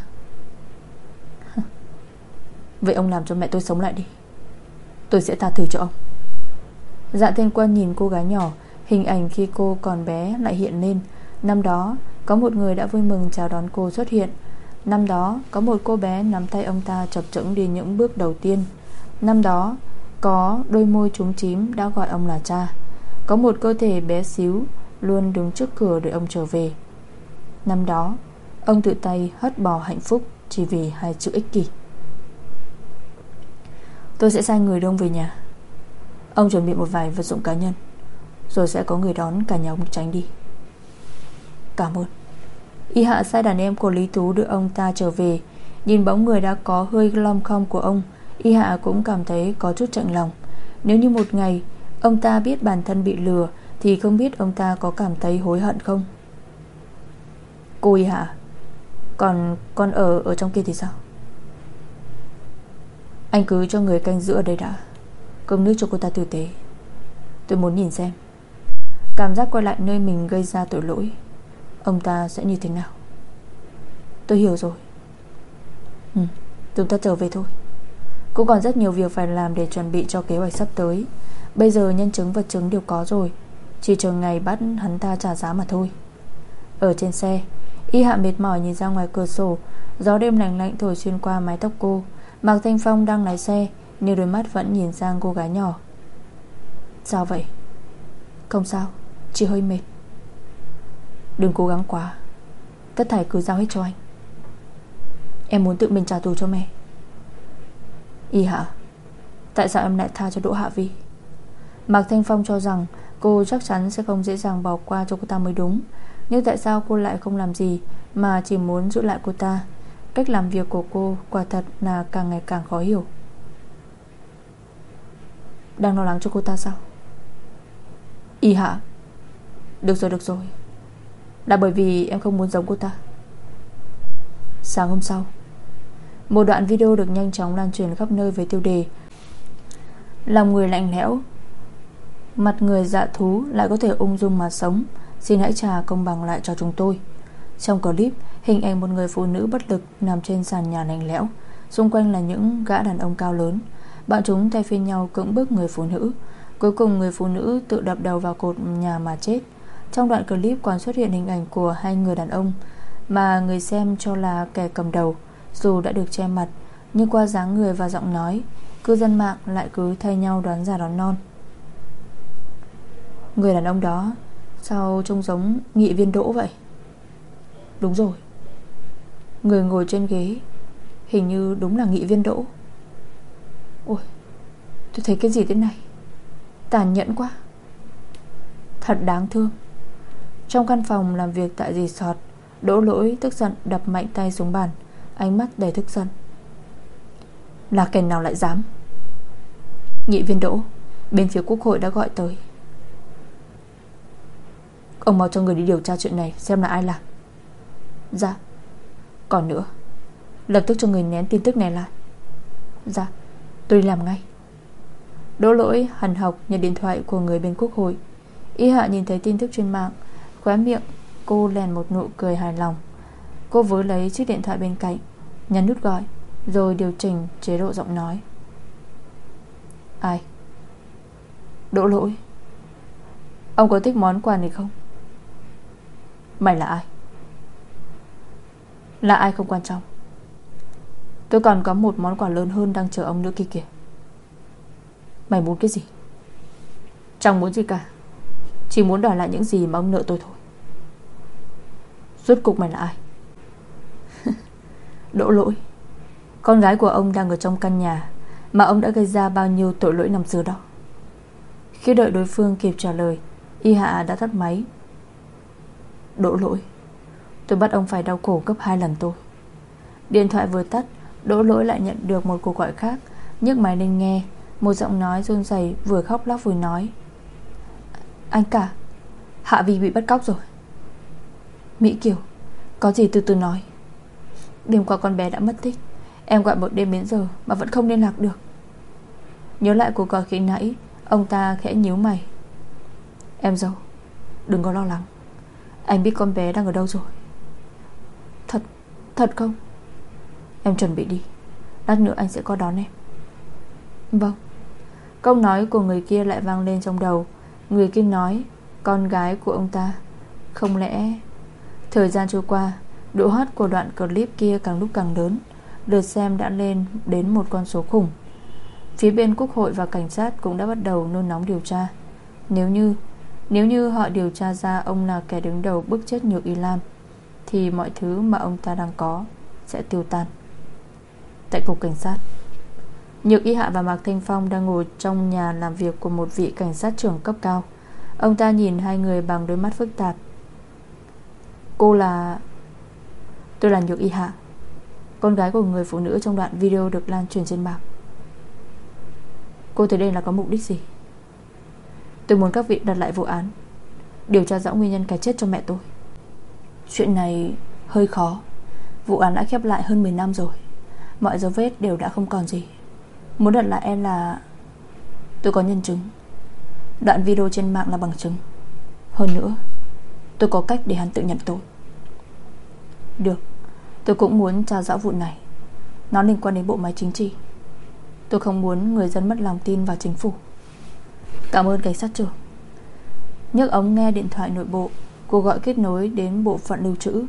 Vậy ông làm cho mẹ tôi sống lại đi, tôi sẽ tha thứ cho ông. Dạ Thiên Quân nhìn cô gái nhỏ. Hình ảnh khi cô còn bé lại hiện lên. Năm đó có một người đã vui mừng chào đón cô xuất hiện. Năm đó có một cô bé nắm tay ông ta chập chững đi những bước đầu tiên. Năm đó có đôi môi trúng chím đã gọi ông là cha, có một cơ thể bé xíu luôn đứng trước cửa đợi ông trở về. Năm đó ông tự tay hất bỏ hạnh phúc chỉ vì hai chữ ích kỷ. Tôi sẽ sai người đưa ông về nhà. Ông chuẩn bị một vài vật dụng cá nhân, rồi sẽ có người đón cả nhà ông tránh đi. Cảm ơn. Y Hạ sai đàn em của Lý Tú đưa ông ta trở về. Nhìn bóng người đã có hơi lom khom của ông, Y Hạ cũng cảm thấy có chút chạnh lòng. Nếu như một ngày ông ta biết bản thân bị lừa, thì không biết ông ta có cảm thấy hối hận không. Cô Y Hạ, Còn con ở ở trong kia thì sao? Anh cứ cho người canh giữ ở đây đã, cơm nước cho cô ta tử tế. Tôi muốn nhìn xem cảm giác quay lại nơi mình gây ra tội lỗi, ông ta sẽ như thế nào. Tôi hiểu rồi. Ừ, chúng ta trở về thôi. Cũng còn rất nhiều việc phải làm để chuẩn bị cho kế hoạch sắp tới. Bây giờ nhân chứng vật chứng đều có rồi, chỉ chờ ngày bắt hắn ta trả giá mà thôi. Ở trên xe, Y Hạ mệt mỏi nhìn ra ngoài cửa sổ. Gió đêm lạnh lạnh thổi xuyên qua mái tóc cô. Mạc Thanh Phong đang lái xe, nhưng đôi mắt vẫn nhìn sang cô gái nhỏ. Sao vậy? Không sao, chỉ hơi mệt. Đừng cố gắng quá, tất thảy cứ giao hết cho anh. Em muốn tự mình trả thù cho mẹ. Y Hạ, tại sao em lại tha cho Đỗ Hạ Vi? Mạc Thanh Phong cho rằng cô chắc chắn sẽ không dễ dàng bỏ qua cho cô ta mới đúng. Nhưng tại sao cô lại không làm gì mà chỉ muốn giữ lại cô ta? Cách làm việc của cô quả thật là càng ngày càng khó hiểu. Đang lo lắng cho cô ta sao? Y Hạ, được rồi được rồi, là bởi vì em không muốn giống cô ta. Sáng hôm sau, một đoạn video được nhanh chóng lan truyền khắp nơi với tiêu đề lòng người lạnh lẽo, mặt người dạ thú lại có thể ung dung mà sống. Xin hãy trả công bằng lại cho chúng tôi. Trong clip, hình ảnh một người phụ nữ bất lực nằm trên sàn nhà lạnh lẽo. Xung quanh là những gã đàn ông cao lớn. Bọn chúng thay phiên nhau cưỡng bức người phụ nữ. Cuối cùng người phụ nữ tự đập đầu vào cột nhà mà chết. Trong đoạn clip còn xuất hiện hình ảnh của hai người đàn ông mà người xem cho là kẻ cầm đầu. Dù đã được che mặt, nhưng qua dáng người và giọng nói, cư dân mạng lại cứ thay nhau đoán già đoán non. Người đàn ông đó sao trông giống Nghị Viên Đỗ vậy? Đúng rồi, người ngồi trên ghế hình như đúng là Nghị Viên Đỗ. Ôi, tôi thấy cái gì thế này, tàn nhẫn quá, thật đáng thương. Trong căn phòng làm việc tại resort, Đỗ Lỗi tức giận đập mạnh tay xuống bàn, ánh mắt đầy tức giận. Là kẻ nào lại dám? Nghị Viên Đỗ, bên phía quốc hội đã gọi tới. Ông mau cho người đi điều tra chuyện này, xem là ai làm. Dạ. Còn nữa, lập tức cho người nén tin tức này lại. Dạ, tôi đi làm ngay. Đỗ Lỗi hằn học nhận điện thoại của người bên quốc hội. Y Hạ nhìn thấy tin tức trên mạng, khóe miệng cô lèn một nụ cười hài lòng. Cô với lấy chiếc điện thoại bên cạnh, nhấn nút gọi, rồi điều chỉnh chế độ giọng nói. Ai? Đỗ Lỗi, ông có thích món quà này không? Mày là ai? Là ai không quan trọng, tôi còn có một món quà lớn hơn đang chờ ông nữa kia kìa. Mày muốn cái gì? Chẳng muốn gì cả, chỉ muốn đòi lại những gì mà ông nợ tôi thôi. Rốt cục mày là ai? Đỗ Lỗi, con gái của ông đang ở trong căn nhà mà ông đã gây ra bao nhiêu tội lỗi năm xưa đó. Khi đợi đối phương kịp trả lời, Y Hạ đã tắt máy. Đỗ Lỗi, tôi bắt ông phải đau khổ gấp hai lần tôi. Điện thoại vừa tắt, Đỗ Lỗi lại nhận được một cuộc gọi khác. Nhấc máy lên nghe, một giọng nói run rẩy vừa khóc lóc vừa nói. Anh cả, Hạ Vi bị bắt cóc rồi. Mỹ Kiều, có gì từ từ nói. Đêm qua con bé đã mất tích, em gọi một đêm đến giờ mà vẫn không liên lạc được. Nhớ lại cuộc gọi khi nãy, ông ta khẽ nhíu mày. Em dâu, đừng có lo lắng, anh biết con bé đang ở đâu rồi. Thật, thật không? Em chuẩn bị đi, lát nữa anh sẽ qua đón em. Vâng. Câu nói của người kia lại vang lên trong đầu. Người kia nói con gái của ông ta. Không lẽ... Thời gian trôi qua, độ hot của đoạn clip kia càng lúc càng lớn. Lượt xem đã lên đến một con số khủng. Phía bên quốc hội và cảnh sát cũng đã bắt đầu nôn nóng điều tra. Nếu như Nếu như họ điều tra ra ông là kẻ đứng đầu bức chết Nhược Y Lam, thì mọi thứ mà ông ta đang có sẽ tiêu tan. Tại cục cảnh sát, Nhược Y Hạ và Mạc Thanh Phong đang ngồi trong nhà làm việc của một vị cảnh sát trưởng cấp cao. Ông ta nhìn hai người bằng đôi mắt phức tạp. Cô là... Tôi là Nhược Y Hạ, con gái của người phụ nữ trong đoạn video được lan truyền trên mạng. Cô tới đây là có mục đích gì? Tôi muốn các vị đặt lại vụ án, điều tra rõ nguyên nhân cái chết cho mẹ tôi. Chuyện này hơi khó. Vụ án đã khép lại hơn mười năm rồi, mọi dấu vết đều đã không còn gì. Muốn đặt lại em là... Tôi có nhân chứng. Đoạn video trên mạng là bằng chứng. Hơn nữa, tôi có cách để hắn tự nhận tội. Được, tôi cũng muốn tra rõ vụ này. Nó liên quan đến bộ máy chính trị. Tôi không muốn người dân mất lòng tin vào chính phủ. Cảm ơn cảnh sát trưởng. Nhấc ống nghe điện thoại nội bộ. Cuộc gọi kết nối đến bộ phận lưu trữ.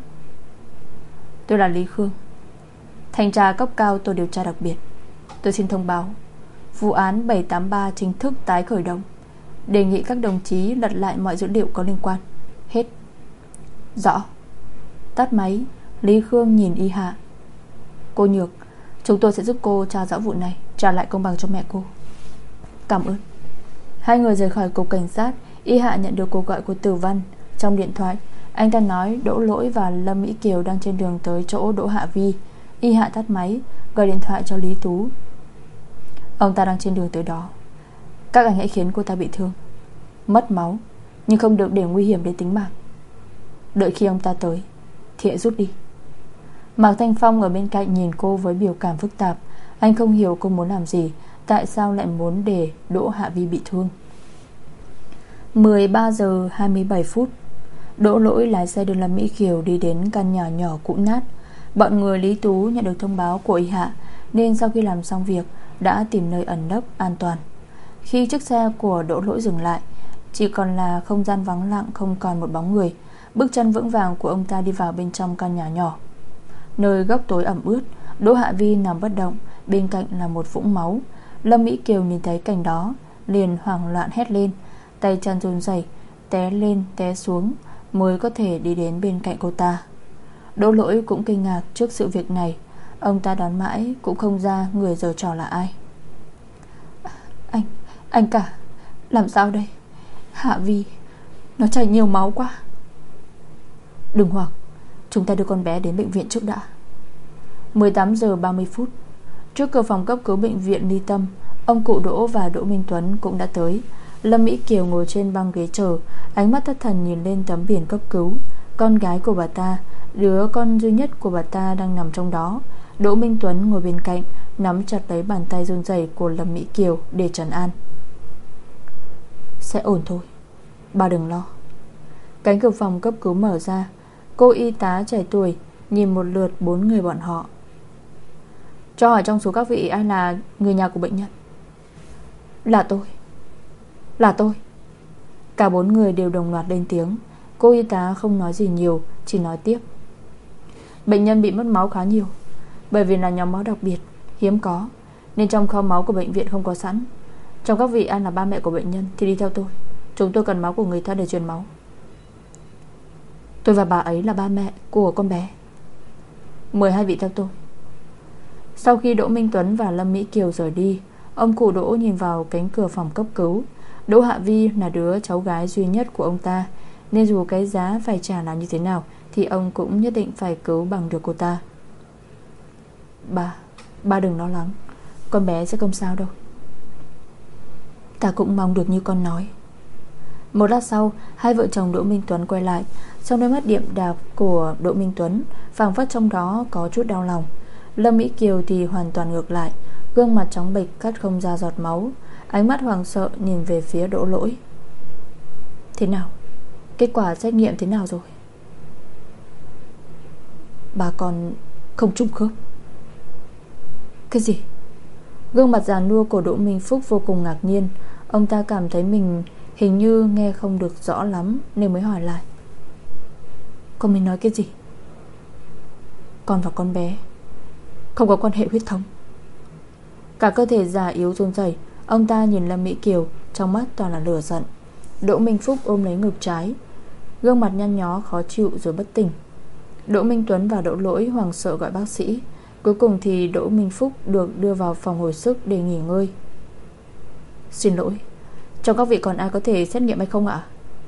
Tôi là Lý Khương, thanh tra cấp cao tổ điều tra đặc biệt. Tôi xin thông báo vụ án bảy tám ba chính thức tái khởi động. Đề nghị các đồng chí lật lại mọi dữ liệu có liên quan. Hết. Rõ. Tắt máy, Lý Khương nhìn Y Hạ. Cô Nhược, chúng tôi sẽ giúp cô tra rõ vụ này, trả lại công bằng cho mẹ cô. Cảm ơn. Hai người rời khỏi cục cảnh sát. Y Hạ nhận được cuộc gọi của Tử Văn. Trong điện thoại, anh ta nói Đỗ Lỗi và Lâm Mỹ Kiều đang trên đường tới chỗ Đỗ Hạ Vi. Y Hạ tắt máy, gọi điện thoại cho Lý Tú. Ông ta đang trên đường tới đó. Các anh hãy khiến cô ta bị thương, mất máu, nhưng không được để nguy hiểm đến tính mạng. Đợi khi ông ta tới thì hãy rút đi. Mạc Thanh Phong ở bên cạnh nhìn cô với biểu cảm phức tạp. Anh không hiểu cô muốn làm gì, tại sao lại muốn để Đỗ Hạ Vi bị thương. Mười ba giờ hai mươi bảy phút, Đỗ Lỗi lái xe đưa Lâm Mỹ Kiều đi đến căn nhà nhỏ cũ nát. Bọn người Lý Tú nhận được thông báo của Y Hạ, nên sau khi làm xong việc đã tìm nơi ẩn nấp an toàn. Khi chiếc xe của Đỗ Lỗi dừng lại, chỉ còn là không gian vắng lặng, không còn một bóng người. Bước chân vững vàng của ông ta đi vào bên trong căn nhà nhỏ. Nơi góc tối ẩm ướt, Đỗ Hạ Vi nằm bất động, bên cạnh là một vũng máu. Lâm Mỹ Kiều nhìn thấy cảnh đó liền hoảng loạn hét lên, tay chân run rẩy, té lên té xuống mới có thể đi đến bên cạnh cô ta. Đỗ Lỗi cũng kinh ngạc trước sự việc này. Ông ta đoán mãi cũng không ra người giở trò là ai. Anh, anh cả, làm sao đây? Hạ Vi, nó chảy nhiều máu quá. Đừng hoảng, chúng ta đưa con bé đến bệnh viện trước đã. Mười tám giờ ba mươi phút, trước cửa phòng cấp cứu bệnh viện Ly Tâm, ông cụ Đỗ và Đỗ Minh Tuấn cũng đã tới. Lâm Mỹ Kiều ngồi trên băng ghế chờ, ánh mắt thất thần nhìn lên tấm biển cấp cứu. Con gái của bà ta, đứa con duy nhất của bà ta, đang nằm trong đó. Đỗ Minh Tuấn ngồi bên cạnh, nắm chặt lấy bàn tay run rẩy của Lâm Mỹ Kiều để trấn an. Sẽ ổn thôi, bà đừng lo. Cánh cửa phòng cấp cứu mở ra. Cô y tá trẻ tuổi nhìn một lượt bốn người bọn họ. Cho hỏi trong số các vị ai là người nhà của bệnh nhân? Là tôi. Là tôi. Cả bốn người đều đồng loạt lên tiếng. Cô y tá không nói gì nhiều, chỉ nói tiếp. Bệnh nhân bị mất máu khá nhiều, bởi vì là nhóm máu đặc biệt, hiếm có, nên trong kho máu của bệnh viện không có sẵn. Trong các vị ai là ba mẹ của bệnh nhân thì đi theo tôi. Chúng tôi cần máu của người thân để truyền máu. Tôi và bà ấy là ba mẹ của con bé. Mời hai vị theo tôi. Sau khi Đỗ Minh Tuấn và Lâm Mỹ Kiều rời đi, ông cụ Đỗ nhìn vào cánh cửa phòng cấp cứu. Đỗ Hạ Vi là đứa cháu gái duy nhất của ông ta, nên dù cái giá phải trả là như thế nào thì ông cũng nhất định phải cứu bằng được cô ta. Bà, bà đừng lo lắng, con bé sẽ không sao đâu. Ta cũng mong được như con nói. Một lát sau, hai vợ chồng Đỗ Minh Tuấn quay lại. Trong đôi mắt điềm đạm của Đỗ Minh Tuấn phảng phất trong đó có chút đau lòng. Lâm Mỹ Kiều thì hoàn toàn ngược lại, gương mặt trắng bệch cắt không ra giọt máu, ánh mắt hoảng sợ nhìn về phía Đỗ Lỗi. Thế nào? Kết quả xét nghiệm thế nào rồi? Bà còn không trùng khớp. Cái gì? Gương mặt già nua của Đỗ Minh Phúc vô cùng ngạc nhiên. Ông ta cảm thấy mình hình như nghe không được rõ lắm, nên mới hỏi lại. Con mình nói cái gì? Con và con bé không có quan hệ huyết thống. Cả cơ thể già yếu run rẩy. Ông ta nhìn Lâm Mỹ Kiều, trong mắt toàn là lửa giận. Đỗ Minh Phúc ôm lấy ngực trái, gương mặt nhăn nhó khó chịu rồi bất tỉnh. Đỗ Minh Tuấn và Đỗ Lỗi hoảng sợ gọi bác sĩ. Cuối cùng thì Đỗ Minh Phúc được đưa vào phòng hồi sức để nghỉ ngơi. Xin lỗi, trong các vị còn ai có thể xét nghiệm hay không ạ?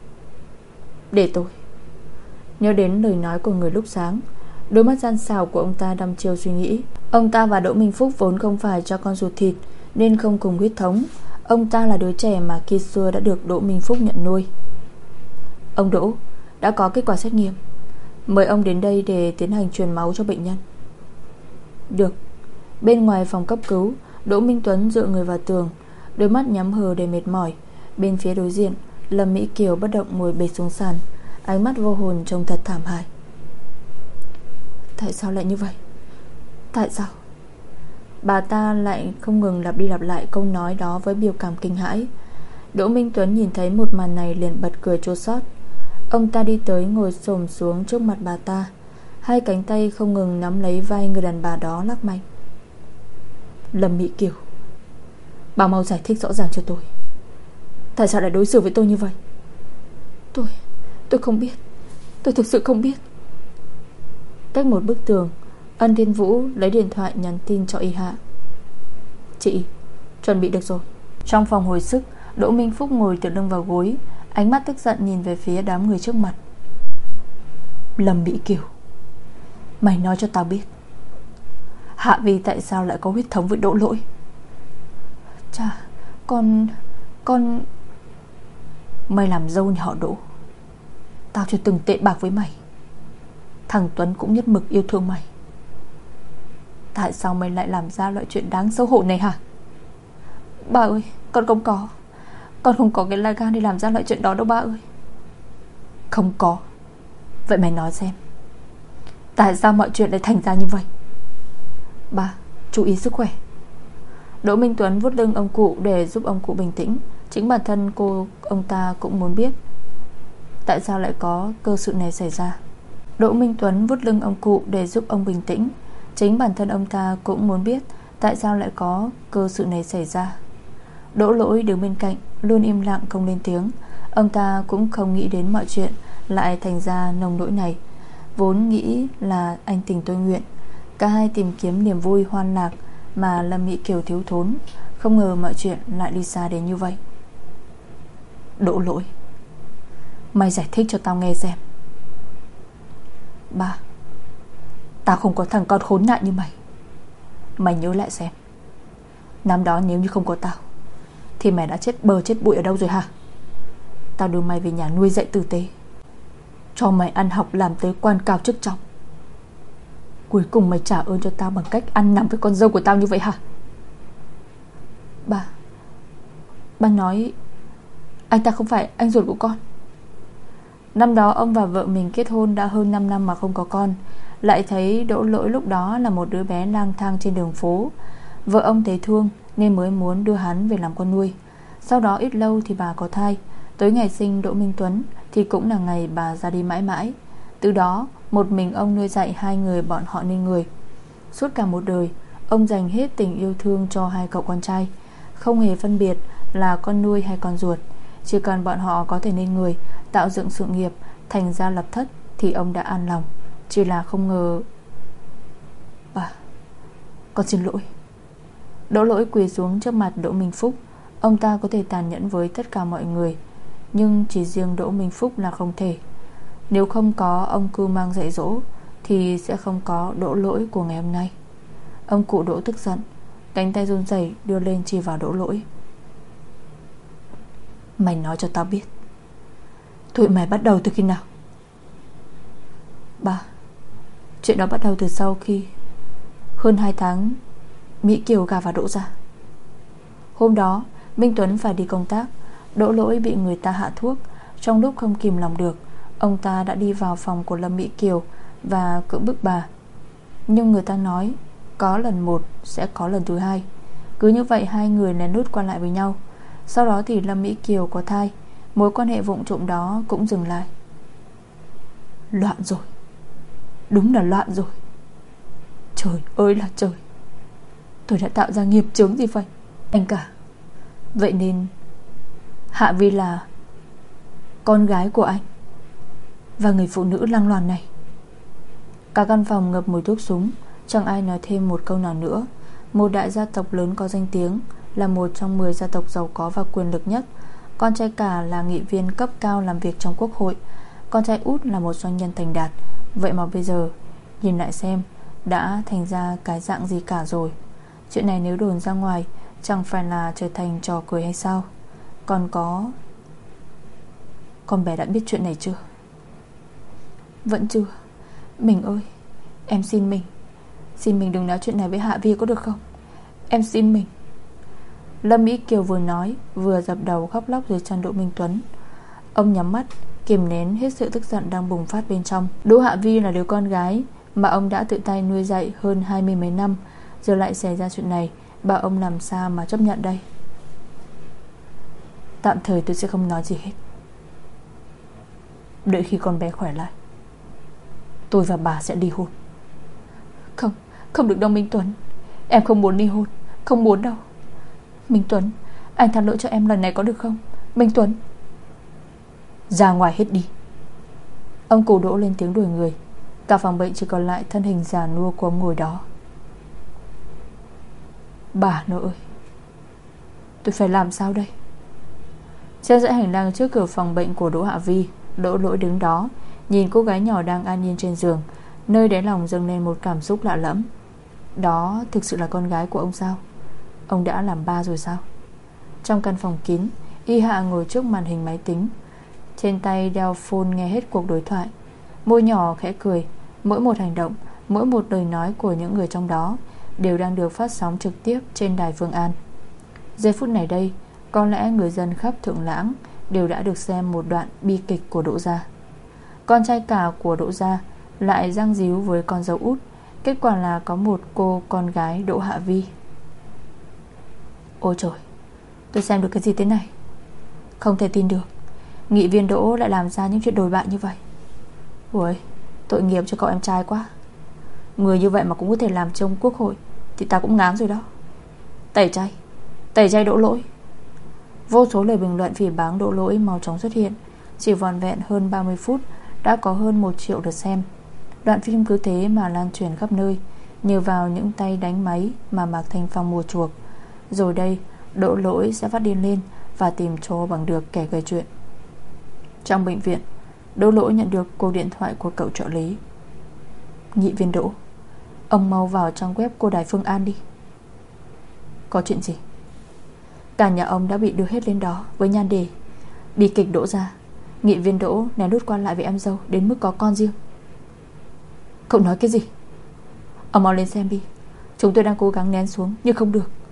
Để tôi. Nhớ đến lời nói của người lúc sáng, đôi mắt gian xảo của ông ta đăm chiêu suy nghĩ. Ông ta và Đỗ Minh Phúc vốn không phải cho con ruột thịt, nên không cùng huyết thống. Ông ta là đứa trẻ mà khi xưa đã được Đỗ Minh Phúc nhận nuôi. Ông Đỗ, đã có kết quả xét nghiệm, mời ông đến đây để tiến hành truyền máu cho bệnh nhân. Được. Bên ngoài phòng cấp cứu, Đỗ Minh Tuấn dựa người vào tường, đôi mắt nhắm hờ để mệt mỏi. Bên phía đối diện, Lâm Mỹ Kiều bất động ngồi bệt xuống sàn, ánh mắt vô hồn trông thật thảm hại. Tại sao lại như vậy? Tại sao? Bà ta lại không ngừng lặp đi lặp lại câu nói đó với biểu cảm kinh hãi. Đỗ Minh Tuấn nhìn thấy một màn này liền bật cười chua xót. Ông ta đi tới ngồi xổm xuống trước mặt bà ta, hai cánh tay không ngừng nắm lấy vai người đàn bà đó lắc mạnh. Lâm Mỹ Kiều, bà mau giải thích rõ ràng cho tôi, tại sao lại đối xử với tôi như vậy? Tôi, tôi không biết. Tôi thực sự không biết. Cách một bức tường, Ân Thiên Vũ lấy điện thoại nhắn tin cho Y Hạ. Chị, chuẩn bị được rồi. Trong phòng hồi sức, Đỗ Minh Phúc ngồi tựa lưng vào gối, ánh mắt tức giận nhìn về phía đám người trước mặt. Lâm Mỹ Kiều, mày nói cho tao biết, Hạ Vi tại sao lại có huyết thống với Đỗ Lỗi? Cha, con... con... Mày làm dâu nhà họ Đỗ, tao chưa từng tệ bạc với mày. Thằng Tuấn cũng nhất mực yêu thương mày. Tại sao mày lại làm ra loại chuyện đáng xấu hổ này hả? Ba ơi, con không có Con không có cái lá gan để làm ra loại chuyện đó đâu ba ơi. Không có? Vậy mày nói xem, tại sao mọi chuyện lại thành ra như vậy? Ba, chú ý sức khỏe. Đỗ Minh Tuấn vuốt lưng ông cụ để giúp ông cụ bình tĩnh. Chính bản thân cô ông ta cũng muốn biết tại sao lại có cơ sự này xảy ra. Đỗ Minh Tuấn vuốt lưng ông cụ để giúp ông bình tĩnh. Chính bản thân ông ta cũng muốn biết tại sao lại có cơ sự này xảy ra. Đỗ Lỗi đứng bên cạnh luôn im lặng không lên tiếng. Ông ta cũng không nghĩ đến mọi chuyện lại thành ra nông nỗi này. Vốn nghĩ là anh tình tôi nguyện, cả hai tìm kiếm niềm vui hoan lạc mà Lâm Mỹ Kiều thiếu thốn. Không ngờ mọi chuyện lại đi xa đến như vậy. Đỗ Lỗi, mày giải thích cho tao nghe xem. Ba, tao không có thằng con khốn nạn như mày. Mày nhớ lại xem, năm đó nếu như không có tao thì mày đã chết bờ chết bụi ở đâu rồi hả? Tao đưa mày về nhà nuôi dạy tử tế, cho mày ăn học làm tới quan cao chức trọng. Cuối cùng mày trả ơn cho tao bằng cách ăn nằm với con dâu của tao như vậy hả? Ba, ba nói anh ta không phải anh ruột của con. Năm đó ông và vợ mình kết hôn đã hơn năm năm mà không có con. Lại thấy Đỗ Lỗi lúc đó là một đứa bé lang thang trên đường phố. Vợ ông thấy thương nên mới muốn đưa hắn về làm con nuôi. Sau đó ít lâu thì bà có thai. Tới ngày sinh Đỗ Minh Tuấn thì cũng là ngày bà ra đi mãi mãi. Từ đó một mình ông nuôi dạy hai người bọn họ nên người. Suốt cả một đời, ông dành hết tình yêu thương cho hai cậu con trai, không hề phân biệt là con nuôi hay con ruột. Chỉ cần bọn họ có thể nên người, tạo dựng sự nghiệp, thành gia lập thất thì ông đã an lòng. Chỉ là không ngờ. Bà, con xin lỗi. Đỗ Lỗi quỳ xuống trước mặt Đỗ Minh Phúc. Ông ta có thể tàn nhẫn với tất cả mọi người, nhưng chỉ riêng Đỗ Minh Phúc là không thể. Nếu không có ông cưu mang dạy dỗ thì sẽ không có Đỗ Lỗi của ngày hôm nay. Ông cụ Đỗ tức giận, cánh tay run rẩy đưa lên chỉ vào Đỗ Lỗi. Mày nói cho tao biết, tụi mày bắt đầu từ khi nào? Ba, chuyện đó bắt đầu từ sau khi hơn hai tháng Mỹ Kiều gả vào Đỗ gia. Hôm đó Minh Tuấn phải đi công tác. Đỗ Lỗi bị người ta hạ thuốc. Trong lúc không kìm lòng được, ông ta đã đi vào phòng của Lâm Mỹ Kiều và cưỡng bức bà. Nhưng người ta nói có lần một sẽ có lần thứ hai. Cứ như vậy hai người lén lút qua lại với nhau. Sau đó thì Lâm Mỹ Kiều có thai. Mối quan hệ vụng trộm đó cũng dừng lại. Loạn rồi, đúng là loạn rồi. Trời ơi là trời. Tôi đã tạo ra nghiệp chướng gì vậy anh cả? Vậy nên Hạ Vi là con gái của anh và người phụ nữ lăng loàn này. Cả căn phòng ngập mùi thuốc súng. Chẳng ai nói thêm một câu nào nữa. Một đại gia tộc lớn có danh tiếng, là một trong mười gia tộc giàu có và quyền lực nhất. Con trai cả là nghị viên cấp cao làm việc trong quốc hội. Con trai út là một doanh nhân thành đạt. Vậy mà bây giờ nhìn lại xem đã thành ra cái dạng gì cả rồi. Chuyện này nếu đồn ra ngoài chẳng phải là trở thành trò cười hay sao? Còn có con bé đã biết chuyện này chưa? Vẫn chưa. Mình ơi, em xin mình, xin mình đừng nói chuyện này với Hạ Vi có được không? Em xin mình. Lâm Mỹ Kiều vừa nói vừa dập đầu khóc lóc dưới chân Đỗ Minh Tuấn. Ông nhắm mắt kiềm nén hết sự tức giận đang bùng phát bên trong. Đỗ Hạ Vi là đứa con gái mà ông đã tự tay nuôi dạy hơn hai mươi mấy năm. Giờ lại xảy ra chuyện này, bảo ông làm sao mà chấp nhận đây? Tạm thời tôi sẽ không nói gì hết. Đợi khi con bé khỏe lại, tôi và bà sẽ ly hôn. Không, không được đâu Minh Tuấn. Em không muốn ly hôn, không muốn đâu. Minh Tuấn, anh tha lỗi cho em lần này có được không? Minh Tuấn, ra ngoài hết đi. Ông cụ Đỗ lên tiếng đuổi người. Cả phòng bệnh chỉ còn lại thân hình già nua của ông ngồi đó. Bà nội ơi, tôi phải làm sao đây? Trên dãy hành lang trước cửa phòng bệnh của Đỗ Hạ Vi, Đỗ Lỗi đứng đó nhìn cô gái nhỏ đang an nhiên trên giường. Nơi đáy lòng dâng lên một cảm xúc lạ lẫm. Đó thực sự là con gái của ông sao? Ông đã làm ba rồi sao? Trong căn phòng kín, Y Hạ ngồi trước màn hình máy tính, trên tay đeo phone nghe hết cuộc đối thoại. Môi nhỏ khẽ cười. Mỗi một hành động, mỗi một lời nói của những người trong đó đều đang được phát sóng trực tiếp trên đài Phương An. Giây phút này đây, có lẽ người dân khắp Thượng Lãng đều đã được xem một đoạn bi kịch của Đỗ gia. Con trai cả của Đỗ gia lại giăng díu với con dâu út. Kết quả là có một cô con gái Đỗ Hạ Vi. Ôi trời, tôi xem được cái gì thế này? Không thể tin được, nghị viên Đỗ lại làm ra những chuyện đồi bại như vậy. Ôi, tội nghiệp cho cậu em trai quá. Người như vậy mà cũng có thể làm trong quốc hội thì ta cũng ngán rồi đó. Tẩy chay, tẩy chay Đỗ Lỗi. Vô số lời bình luận phỉ báng Đỗ Lỗi mau chóng xuất hiện. Chỉ vòn vẹn hơn ba mươi phút đã có hơn một triệu lượt xem. Đoạn phim cứ thế mà lan truyền khắp nơi, nhờ vào những tay đánh máy mà Mạc Thanh Phong mua chuộc. Rồi đây, Đỗ Lỗi sẽ phát điên lên và tìm cho bằng được kẻ gây chuyện. Trong bệnh viện, Đỗ Lỗi nhận được cuộc điện thoại của cậu trợ lý. Nghị viên Đỗ, ông mau vào trang web của đài Phương An đi. Có chuyện gì? Cả nhà ông đã bị đưa hết lên đó với nhan đề bi kịch Đỗ gia. Nghị viên Đỗ nén lút qua lại với em dâu đến mức có con riêng. Cậu nói cái gì? Ông mau lên xem đi. Chúng tôi đang cố gắng nén xuống nhưng không được.